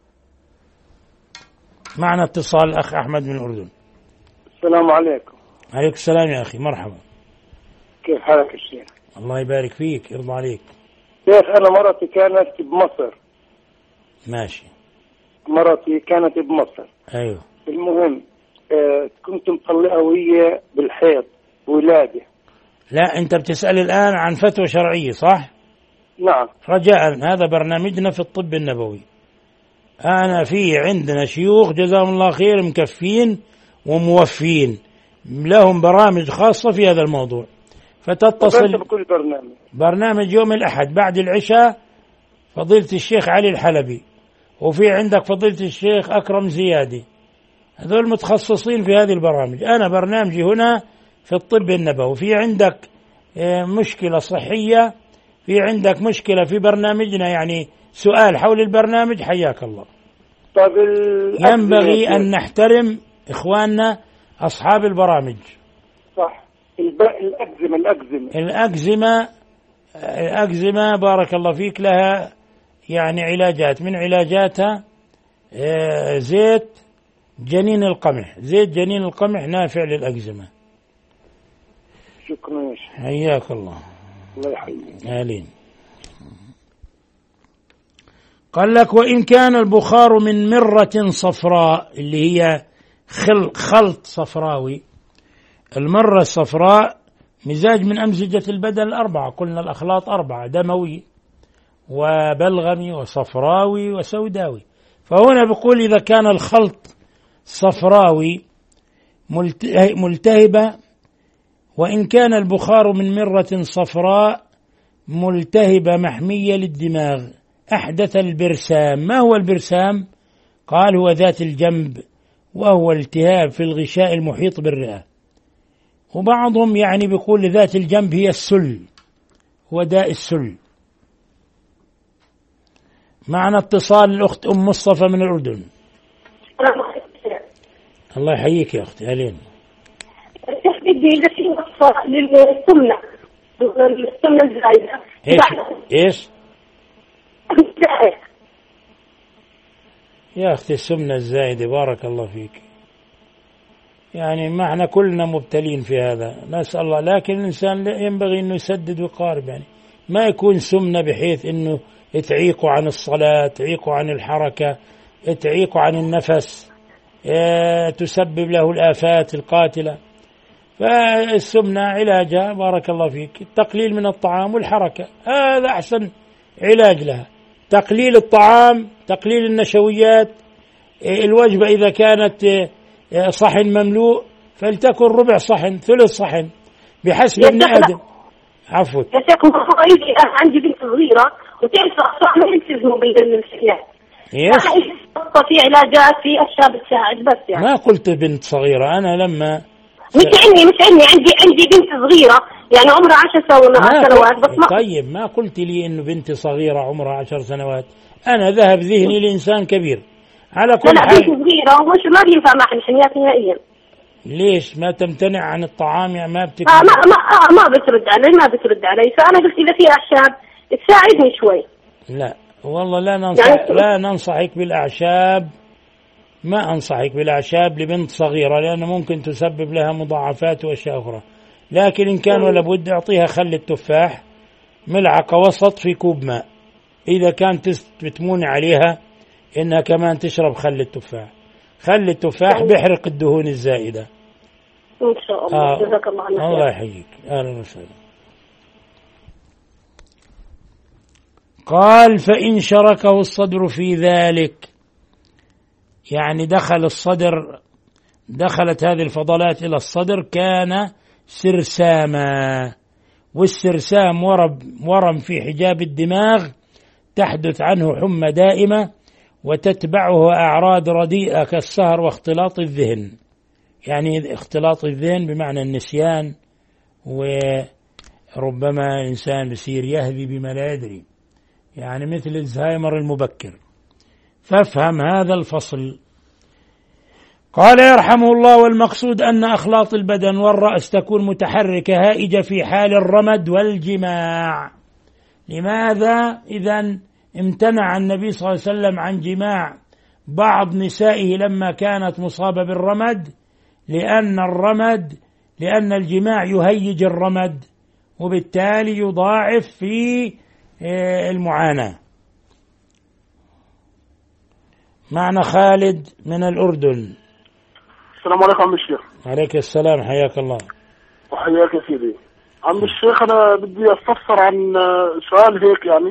معنا اتصال الأخ أحمد من الأردن. السلام عليكم. عليكم السلام يا أخي، مرحبا. كيف حالك يا شيخ؟ الله يبارك فيك، يرضى عليك. شيخ أنا مرتي كانت بمصر. ماشي. مرتي كانت بمصر. أيوه. المهم آه كنت مطلقة وهي بالحيض ولادة. لا، أنت بتسأل الآن عن فتوى شرعية صح؟ نعم. رجاء، هذا برنامجنا في الطب النبوي. أنا في عندنا شيوخ جزاهم الله خير مكفين وموفين، لهم برامج خاصة في هذا الموضوع، فتتصل بكل برنامج. برنامج يوم الأحد بعد العشاء فضيلة الشيخ علي الحلبي، وفي عندك فضيلة الشيخ أكرم زيادي، هذول متخصصين في هذه البرامج. أنا برنامجي هنا في الطب النبوي. في عندك مشكلة صحية، في عندك مشكلة في برنامجنا، يعني سؤال حول البرنامج، حياك الله. طيب ينبغي أن نحترم إخواننا أصحاب البرامج. صح. الأكزمة الأكزمة الأكزمة الأكزمة بارك الله فيك لها يعني علاجات، من علاجاتها زيت جنين القمح. زيت جنين القمح نافع للأكزمة. شكرا. حياك الله. الله يحييك. آمين. قال لك وإن كان البخار من مرة صفراء، اللي هي خلط صفراوي. المرة الصفراء مزاج من أمزجة البدن الأربعة، قلنا الأخلاط أربعة: دموي وبلغمي وصفراوي وسوداوي. فهنا بيقول إذا كان الخلط صفراوي ملتهبة، وإن كان البخار من مرة صفراء ملتهبة محمية للدماغ أحدث البرسام. ما هو البرسام؟ قال هو ذات الجنب، وهو التهاب في الغشاء المحيط بالرئة. وبعضهم يعني بيقول ذات الجنب هي السل، هو داء السل. معنا اتصال الأخت أم مصطفى من الأردن. الله يحييك يا أختي. أهلين. بدي إذا في وصفة للسمنة السمنة الزايدة. إيش إيش يا أختي السمنة الزايدة؟ بارك الله فيك. يعني ما احنا كلنا مبتلين في هذا، نسأل الله، لكن الإنسان ينبغي أنه يسدد ويقارب، يعني ما يكون سمنة بحيث أنه تعيقوا عن الصلاة، تعيقوا عن الحركة، تعيقوا عن النفس، تسبب له الآفات القاتلة. فالسمنة علاجها بارك الله فيك التقليل من الطعام والحركة، هذا أحسن علاج لها. تقليل الطعام، تقليل النشويات. الوجبة إذا كانت صحن مملوء فلتكن ربع صحن، ثلث صحن، بحسب ابن آدم. عفوا يا شيخ، عندي بنت صغيرة وتعرف أخطاء ما يلتزموا بالمسكينات. يس. في علاجات في أشياء بتساعد بس يعني. ما قلت بنت صغيرة، أنا لما مش عني مش عني عندي عندي بنت صغيرة يعني عمرها عشر سنوات بس. ما طيب ما قلت لي إنه بنتي صغيرة عمرها عشر سنوات، أنا ذهب ذهني لإنسان كبير. على كل لا حال بنت صغيرة ومش ما بينفع مع الحنيات نهائيا. ليش ما تمتنع عن الطعام؟ يعني ما بتك... آه ما ما آه ما بترد علي ما بترد علي فأنا قلت إذا في أعشاب تساعدني شوي. لا والله لا ننصح يعني لا ننصحك بالأعشاب، ما أنصحك بالأعشاب لبنت صغيرة، لأنه ممكن تسبب لها مضاعفات وأشياء أخرى. لكن إن كان ولا بد أعطيها خل التفاح ملعقة وسط في كوب ماء، إذا كانت بتمون عليها إنها كمان تشرب خل التفاح. خل التفاح بيحرق الدهون الزائدة. إن شاء الله. آه. جزاك الله خير. الله يحييك. أهلا وسهلا. قال فإن شركه الصدر في ذلك، يعني دخل الصدر دخلت هذه الفضلات إلى الصدر كان سرساما، والسرسام ورم, ورم في حجاب الدماغ تحدث عنه حمى دائمة وتتبعه أعراض رديئة كالسهر واختلاط الذهن، يعني اختلاط الذهن بمعنى النسيان، وربما إنسان بصير يهذي بما لا يدري، يعني مثل الزهايمر المبكر. فافهم هذا الفصل. قال يرحمه الله: والمقصود أن أخلاط البدن والرأس تكون متحركة هائجة في حال الرمد والجماع. لماذا إذن امتنع النبي صلى الله عليه وسلم عن جماع بعض نسائه لما كانت مصابة بالرمد؟ لأن الرمد لأن الجماع يهيج الرمد، وبالتالي يضاعف في المعاناة. معنا خالد من الأردن. السلام عليكم عم الشيخ. عليك السلام، حياك الله. وحياك يا سيدي. عم الشيخ أنا بدي أستفسر عن سؤال هيك يعني.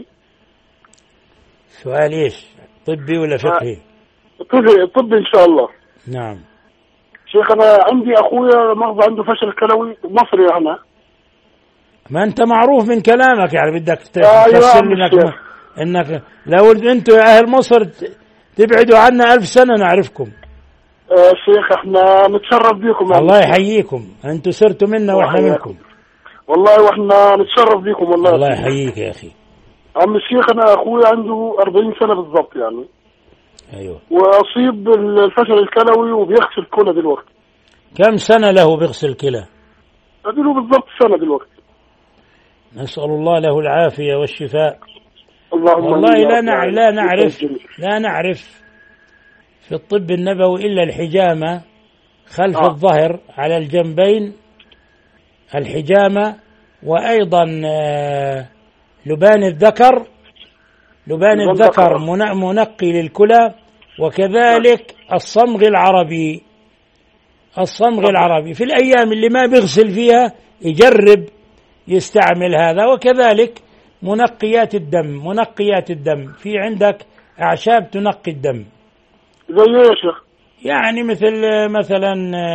سؤال إيش؟ طبي ولا فقهي؟ طبي طبي إن شاء الله. نعم. شيخ أنا عندي أخويا مغض عنده فشل كلوي مصري أنا. ما أنت معروف من كلامك، يعني بدك أيوة تفسر إنك إنك لو أنتوا يا أهل مصر تبعدوا عنا ألف سنة نعرفكم. آه شيخ احنا نتشرف بيكم. الله يحييكم، أنتوا صرتوا منا وإحنا منكم. والله وإحنا نتشرف بيكم والله. الله يحييك يا أخي. عم الشيخ أنا أخوي عنده أربعين سنة بالضبط يعني. أيوه. وأصيب بالفشل الكلوي وبيغسل كلى دلوقتي. كم سنة له بيغسل كلى؟ أديله بالضبط سنة دلوقتي. نسأل الله له العافية والشفاء. اللهم والله لا نعرف لا نعرف لا نعرف في الطب النبوي إلا الحجامة خلف آه. الظهر على الجنبين، الحجامة، وأيضا لبان الذكر لبان الذكر منقي للكلى، وكذلك الصمغ العربي الصمغ العربي في الأيام اللي ما بيغسل فيها يجرب يستعمل هذا. وكذلك منقيات الدم منقيات الدم في عندك أعشاب تنقي الدم زي ايه يا شيخ؟ يعني مثل مثلا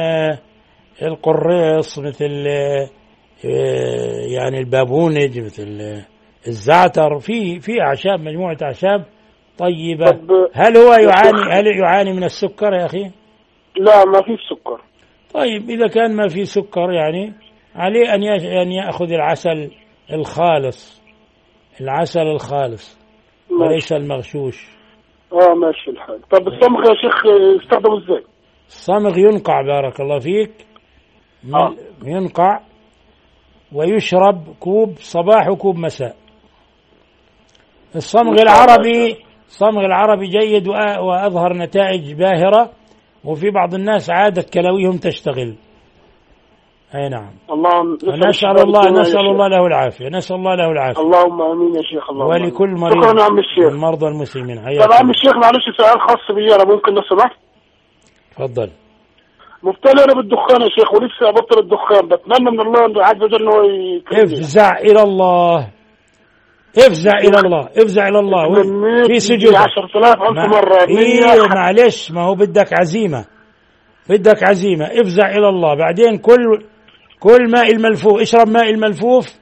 القريص، مثل يعني البابونج، مثل الزعتر، في في أعشاب، مجموعة أعشاب طيبة. هل هو يعاني هل يعاني من السكر يا أخي؟ لا ما في سكر. طيب إذا كان ما في سكر يعني عليه أن أن يأخذ العسل الخالص العسل الخالص وليس المغشوش. اه ماشي الحال. طب الصمغ يا شيخ يستخدم ازاي؟ الصمغ ينقع، بارك الله فيك. آه. ينقع ويشرب كوب صباح وكوب مساء. الصمغ العربي الصمغ العربي جيد وأظهر نتائج باهرة، وفي بعض الناس عادة كلويهم تشتغل. أي نعم. اللهم نسأل الله نسأل الله له العافية نسأل الله له العافية. اللهم آمين يا شيخ. اللهم ولكل مريض. شكرا يا عم الشيخ. المرضى المسلمين. طب عم الشيخ معلش سؤال خاص بي أنا، ممكن لو سمحت؟ تفضل. مبتلى أنا بالدخان يا شيخ ولسه أبطل الدخان، بتمنى من الله عز وجل إنه يكرمني. افزع إلى الله افزع إلى الله افزع إلى الله في سجود عشرة آلاف ألف مرة. إيه معلش، ما هو بدك عزيمة بدك عزيمة افزع إلى الله. بعدين كل كل ماء الملفوف، اشرب ماء الملفوف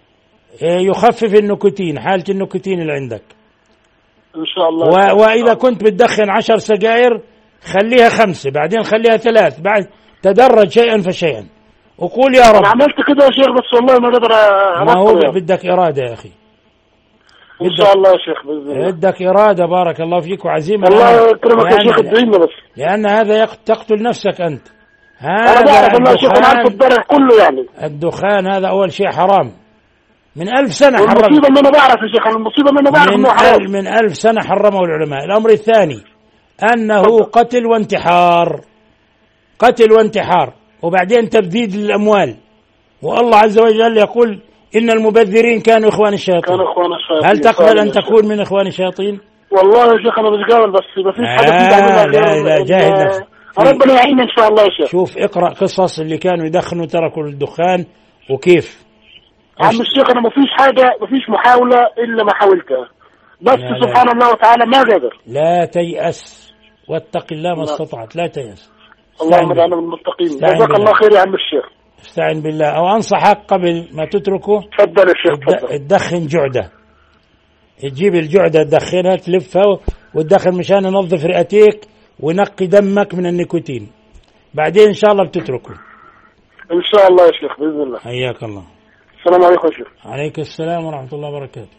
يخفف النيكوتين، حالة النيكوتين اللي عندك إن شاء الله. و... وإذا كنت بتدخن عشر سجائر خليها خمسة، بعدين خليها ثلاث، بعد تدرج شيئا فشيئا، وقول يا رب. أنا عملت كده يا شيخ بس والله ما قدر. ما هو بدك إرادة يا أخي. إن شاء الله يا شيخ بإذن الله. بدك إرادة، بارك الله فيك، وعزيمة. الله يكرمك يا شيخ، ادعينا بس. لأن هذا تقتل نفسك أنت. هذا أنا بعرف الله شيخ، أنا عارف الضرر كله يعني. الدخان هذا أول شيء حرام من ألف سنة حرم. المصيبة إن أنا بعرف يا شيخ، المصيبة إن أنا بعرف إنه حرام. من ألف سنة حرمه العلماء. الأمر الثاني أنه قتل وانتحار قتل وانتحار وبعدين تبذير الأموال، والله عز وجل يقول إن المبذرين كانوا إخوان الشياطين. كانوا إخوان الشياطين. هل تقبل أن تكون من إخوان الشياطين؟ والله يا شيخ أنا مش قابل، بس ما فيش حاجة آه تعملها. لا لا جاهد نفسك. ربنا يعيننا إن شاء الله يا شيخ. شوف اقرأ قصص اللي كانوا يدخنوا تركوا الدخان وكيف. عم الشيخ أنا ما فيش حاجة، ما فيش محاولة إلا ما حاولتها، بس لا سبحان لا. الله وتعالى ما قدر. لا تيأس واتق الله ما استطعت، لا تيأس. اللهم اجعلنا من المتقين. جزاك الله خير يا عم الشيخ. استعن بالله. أو أنصحك قبل ما تتركه، تفضل يا شيخ. تدخن جعدة، تجيب الجعدة تدخنها تلفها وتدخن مشان ينظف رئتيك ونقي دمك من النيكوتين، بعدين إن شاء الله بتتركه إن شاء الله يا شيخ بإذن الله. حياك الله. السلام عليكم يا شيخ. عليك السلام ورحمة الله وبركاته.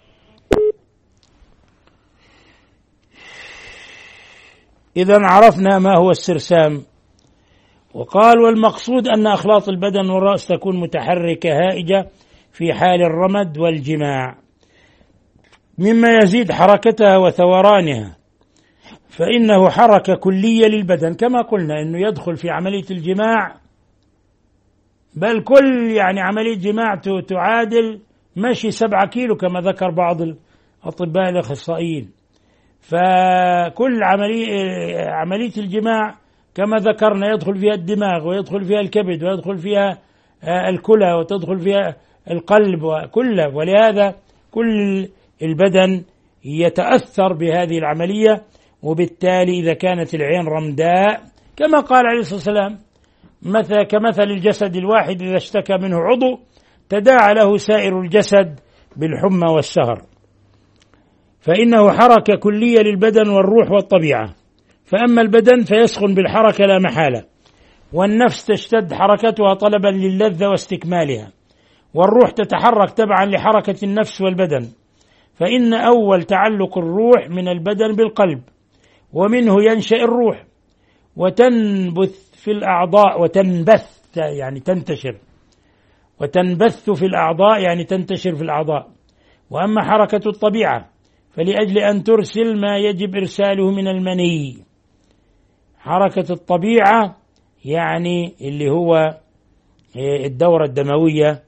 إذا عرفنا ما هو السرسام. وقال والمقصود أن أخلاط البدن والرأس تكون متحركة هائجة في حال الرمد والجماع، مما يزيد حركتها وثورانها، فإنه حركة كلية للبدن كما قلنا إنه يدخل في عملية الجماع، بل كل يعني عملية جماع تعادل مشي سبعة كيلو كما ذكر بعض الأطباء الأخصائيين. فكل عملية عملية الجماع كما ذكرنا يدخل فيها الدماغ ويدخل فيها الكبد ويدخل فيها الكلى وتدخل فيها القلب وكله، ولهذا كل البدن يتأثر بهذه العملية. وبالتالي إذا كانت العين رمداء كما قال عليه الصلاة والسلام مثل كمثل الجسد الواحد إذا اشتكى منه عضو تداعى له سائر الجسد بالحمى والسهر، فإنه حركة كلية للبدن والروح والطبيعة. فأما البدن فيسخن بالحركة لا محالة، والنفس تشتد حركتها طلبا للذة واستكمالها، والروح تتحرك تبعا لحركة النفس والبدن. فإن أول تعلق الروح من البدن بالقلب، ومنه ينشأ الروح وتنبث في الأعضاء وتنبث يعني تنتشر، وتنبث في الأعضاء يعني تنتشر في الأعضاء. وأما حركة الطبيعة فلأجل أن ترسل ما يجب إرساله من المني. حركة الطبيعة يعني اللي هو الدورة الدموية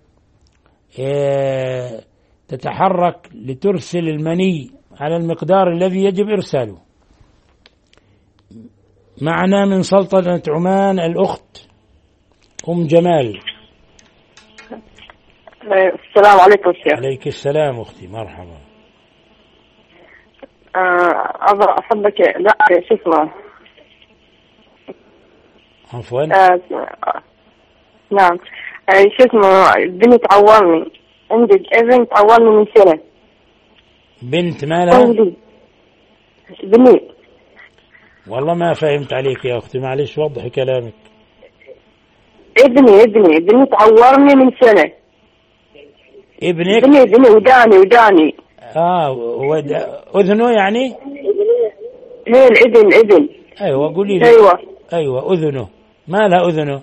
تتحرك لترسل المني على المقدار الذي يجب إرساله. معنا من سلطنة عمان الأخت أم جمال. السلام عليكم شيخ. عليك السلام أختي، مرحبا. أبغى أحبك لا شو اسمه عفوا. آه نعم آه شو اسمه بنت عورني، عندي ابن عورني من سنة. بنت مالها؟ بني. والله ما فهمت عليك يا أختي، معلش وضحي كلامك. ابني ابني بنت عورني من سنة. ابنك؟ ابني ابني وداني وداني آه ود... أذنه يعني؟ هي الإذن إذن. أيوة قولي لي. أيوة أيوة أذنه، ما لها أذنه؟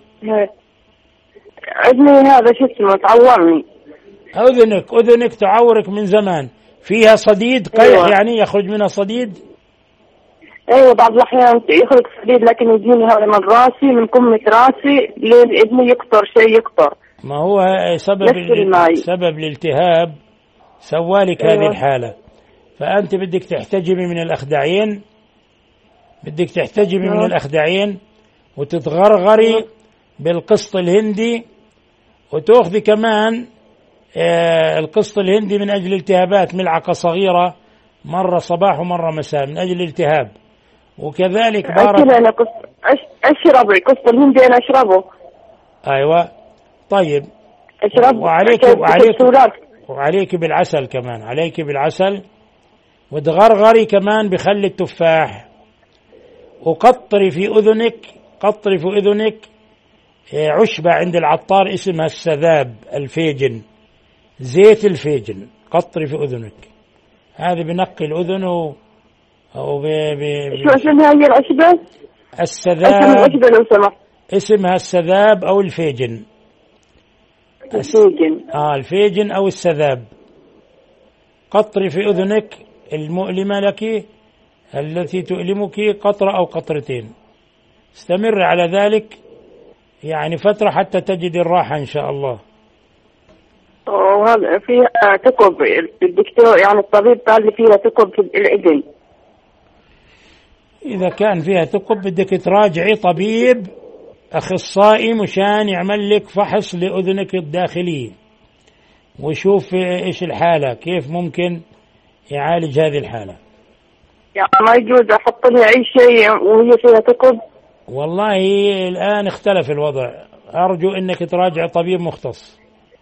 ابني هذا شو اسمه تعورني. أذنك أذنك تعورك من زمان، فيها صديد قيح. أيوة. يعني يخرج منها صديد؟ أيوة بعض الأحيان يخرج صديد، لكن يجيني هذا من راسي من كمة راسي لين ابني يقطر شيء يقطر. ما هو سبب ال... سبب الالتهاب سوالك. أيوة. هذه الحالة، فأنت بدك تحتجمي من الأخدعين، بدك تحتجمي أيوة. من الأخدعين وتتغرغري أيوة. بالقسط الهندي، وتأخذي كمان آه القسط الهندي من أجل التهابات، ملعقة صغيرة مرة صباح ومرة مساء من أجل الالتهاب. وكذلك بارك أنا قسط أشربه قسط الهندي أنا أشربه. أيوة طيب أشرب. وعليك وعليك وعليك بالعسل كمان، عليك بالعسل، وتغرغري كمان بخل التفاح، وقطري في أذنك قطري في أذنك عشبة عند العطار اسمها السذاب الفيجن، زيت الفيجن، قطري في أذنك. هذا بنقي الأذن و أو ب ب شو اسمها هي العشبة؟ السذاب. العشبة لو سمحت. اسمها السذاب أو الفيجن. الفيجن. آه الفيجن أو السذاب. قطري في أذنك المؤلمة لك التي تؤلمك قطرة أو قطرتين، استمر على ذلك يعني فترة حتى تجد الراحة إن شاء الله. وهذا فيها تكب، الدكتور يعني الطبيب قال لي فيها تكب في الأذن. إذا كان فيها تكب بدك تراجعي طبيب أخصائي مشان يعمل لك فحص لأذنك الداخلية ويشوف إيش الحالة، كيف ممكن يعالج هذه الحالة. يعني ما يجوز أحط لها أي شيء وهي فيها تكب؟ والله الآن اختلف الوضع، أرجو أنك تراجع طبيب مختص.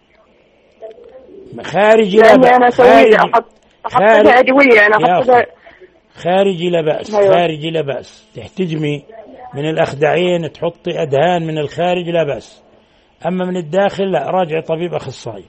خارجي لا لأني بأس، أنا سوية أحط أحط لها أدوية، أنا يا أحط لها خارجي لا بأس. أيوة. خارجي لا بأس، تحتجمي من الأخدعين تحطي أدهان من الخارج لا بأس، أما من الداخل لا، راجع طبيب أخصائي.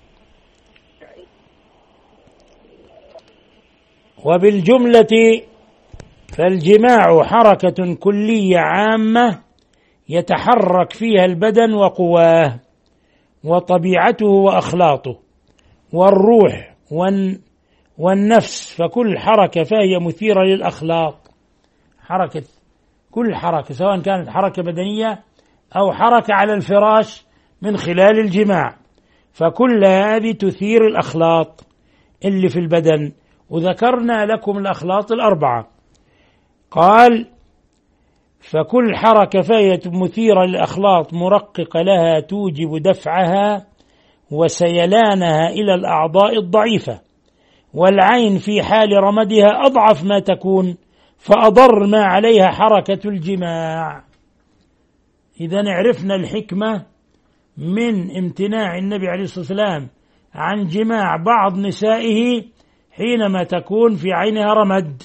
وبالجملة فالجماع حركة كلية عامة يتحرك فيها البدن وقواه وطبيعته وأخلاطه والروح والنفس، فكل حركة فهي مثيرة للأخلاق. حركة كل حركة سواء كانت حركة بدنية أو حركة على الفراش من خلال الجماع، فكل هذه تثير الأخلاط اللي في البدن. وذكرنا لكم الأخلاط الأربعة، قال فكل حركة فهي مثيرة للأخلاط مرققة لها توجب دفعها وسيلانها إلى الأعضاء الضعيفة، والعين في حال رمدها أضعف ما تكون، فأضر ما عليها حركة الجماع. إذا عرفنا الحكمة من امتناع النبي عليه الصلاة والسلام عن جماع بعض نسائه حينما تكون في عينها رمد.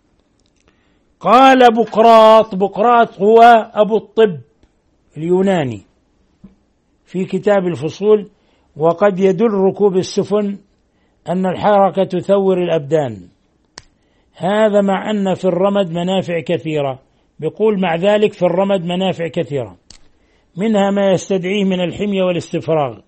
قال بقراط، بقراط هو أبو الطب اليوناني، في كتاب الفصول: وقد يدل ركوب السفن أن الحركة تثور الأبدان، هذا مع أن في الرمد منافع كثيرة. بيقول مع ذلك في الرمد منافع كثيرة، منها ما يستدعيه من الحمية والاستفراغ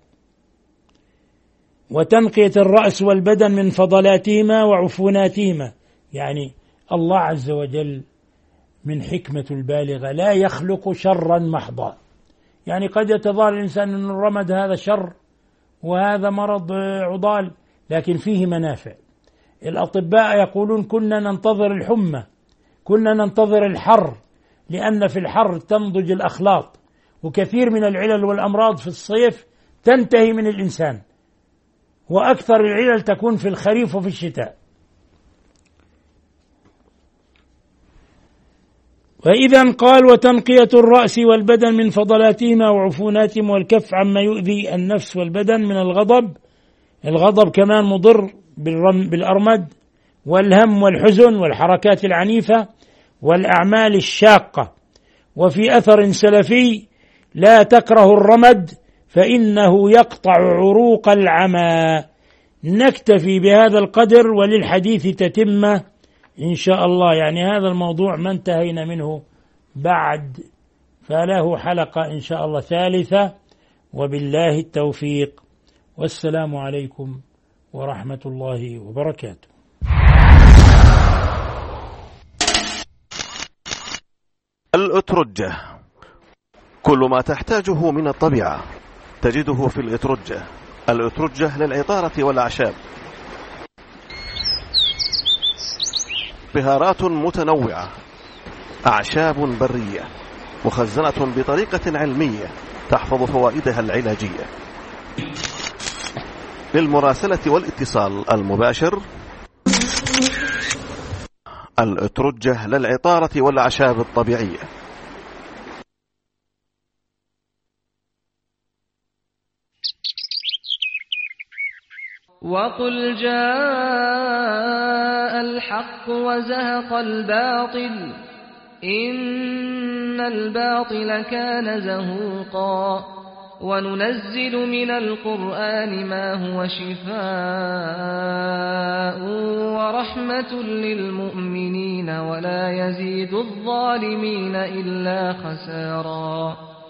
وتنقية الرأس والبدن من فضلاتهما وعفوناتهما. يعني الله عز وجل من حكمة البالغة لا يخلق شرا محضا. يعني قد يتظاهر الإنسان أن الرمد هذا شر وهذا مرض عضال، لكن فيه منافع. الأطباء يقولون كنا ننتظر الحمى، كنا ننتظر الحر، لأن في الحر تنضج الأخلاط، وكثير من العلل والأمراض في الصيف تنتهي من الإنسان، وأكثر العلل تكون في الخريف وفي الشتاء. وإذا قال وتنقية الرأس والبدن من فضلاتهما وعفوناتهما والكف عما يؤذي النفس والبدن من الغضب. الغضب كمان مضر بالأرمد والهم والحزن والحركات العنيفة والأعمال الشاقة. وفي أثر سلفي: لا تكره الرمد فإنه يقطع عروق العمى. نكتفي بهذا القدر، وللحديث تتمة إن شاء الله. يعني هذا الموضوع ما انتهينا منه بعد، فله حلقة إن شاء الله ثالثة، وبالله التوفيق، والسلام عليكم ورحمة الله وبركاته. الأترجة، كل ما تحتاجه من الطبيعة تجده في الأترجة. الأترجة للعطارة والأعشاب، بهارات متنوعة، أعشاب برية مخزنة بطريقة علمية تحفظ فوائدها العلاجية. للمراسلة والاتصال المباشر: الأترجة للعطارة والأعشاب الطبيعية. وقل جاء الحق وزهق الباطل إن الباطل كان زهوقا وننزل من القرآن ما هو شفاء ورحمة للمؤمنين ولا يزيد الظالمين إلا خسارا.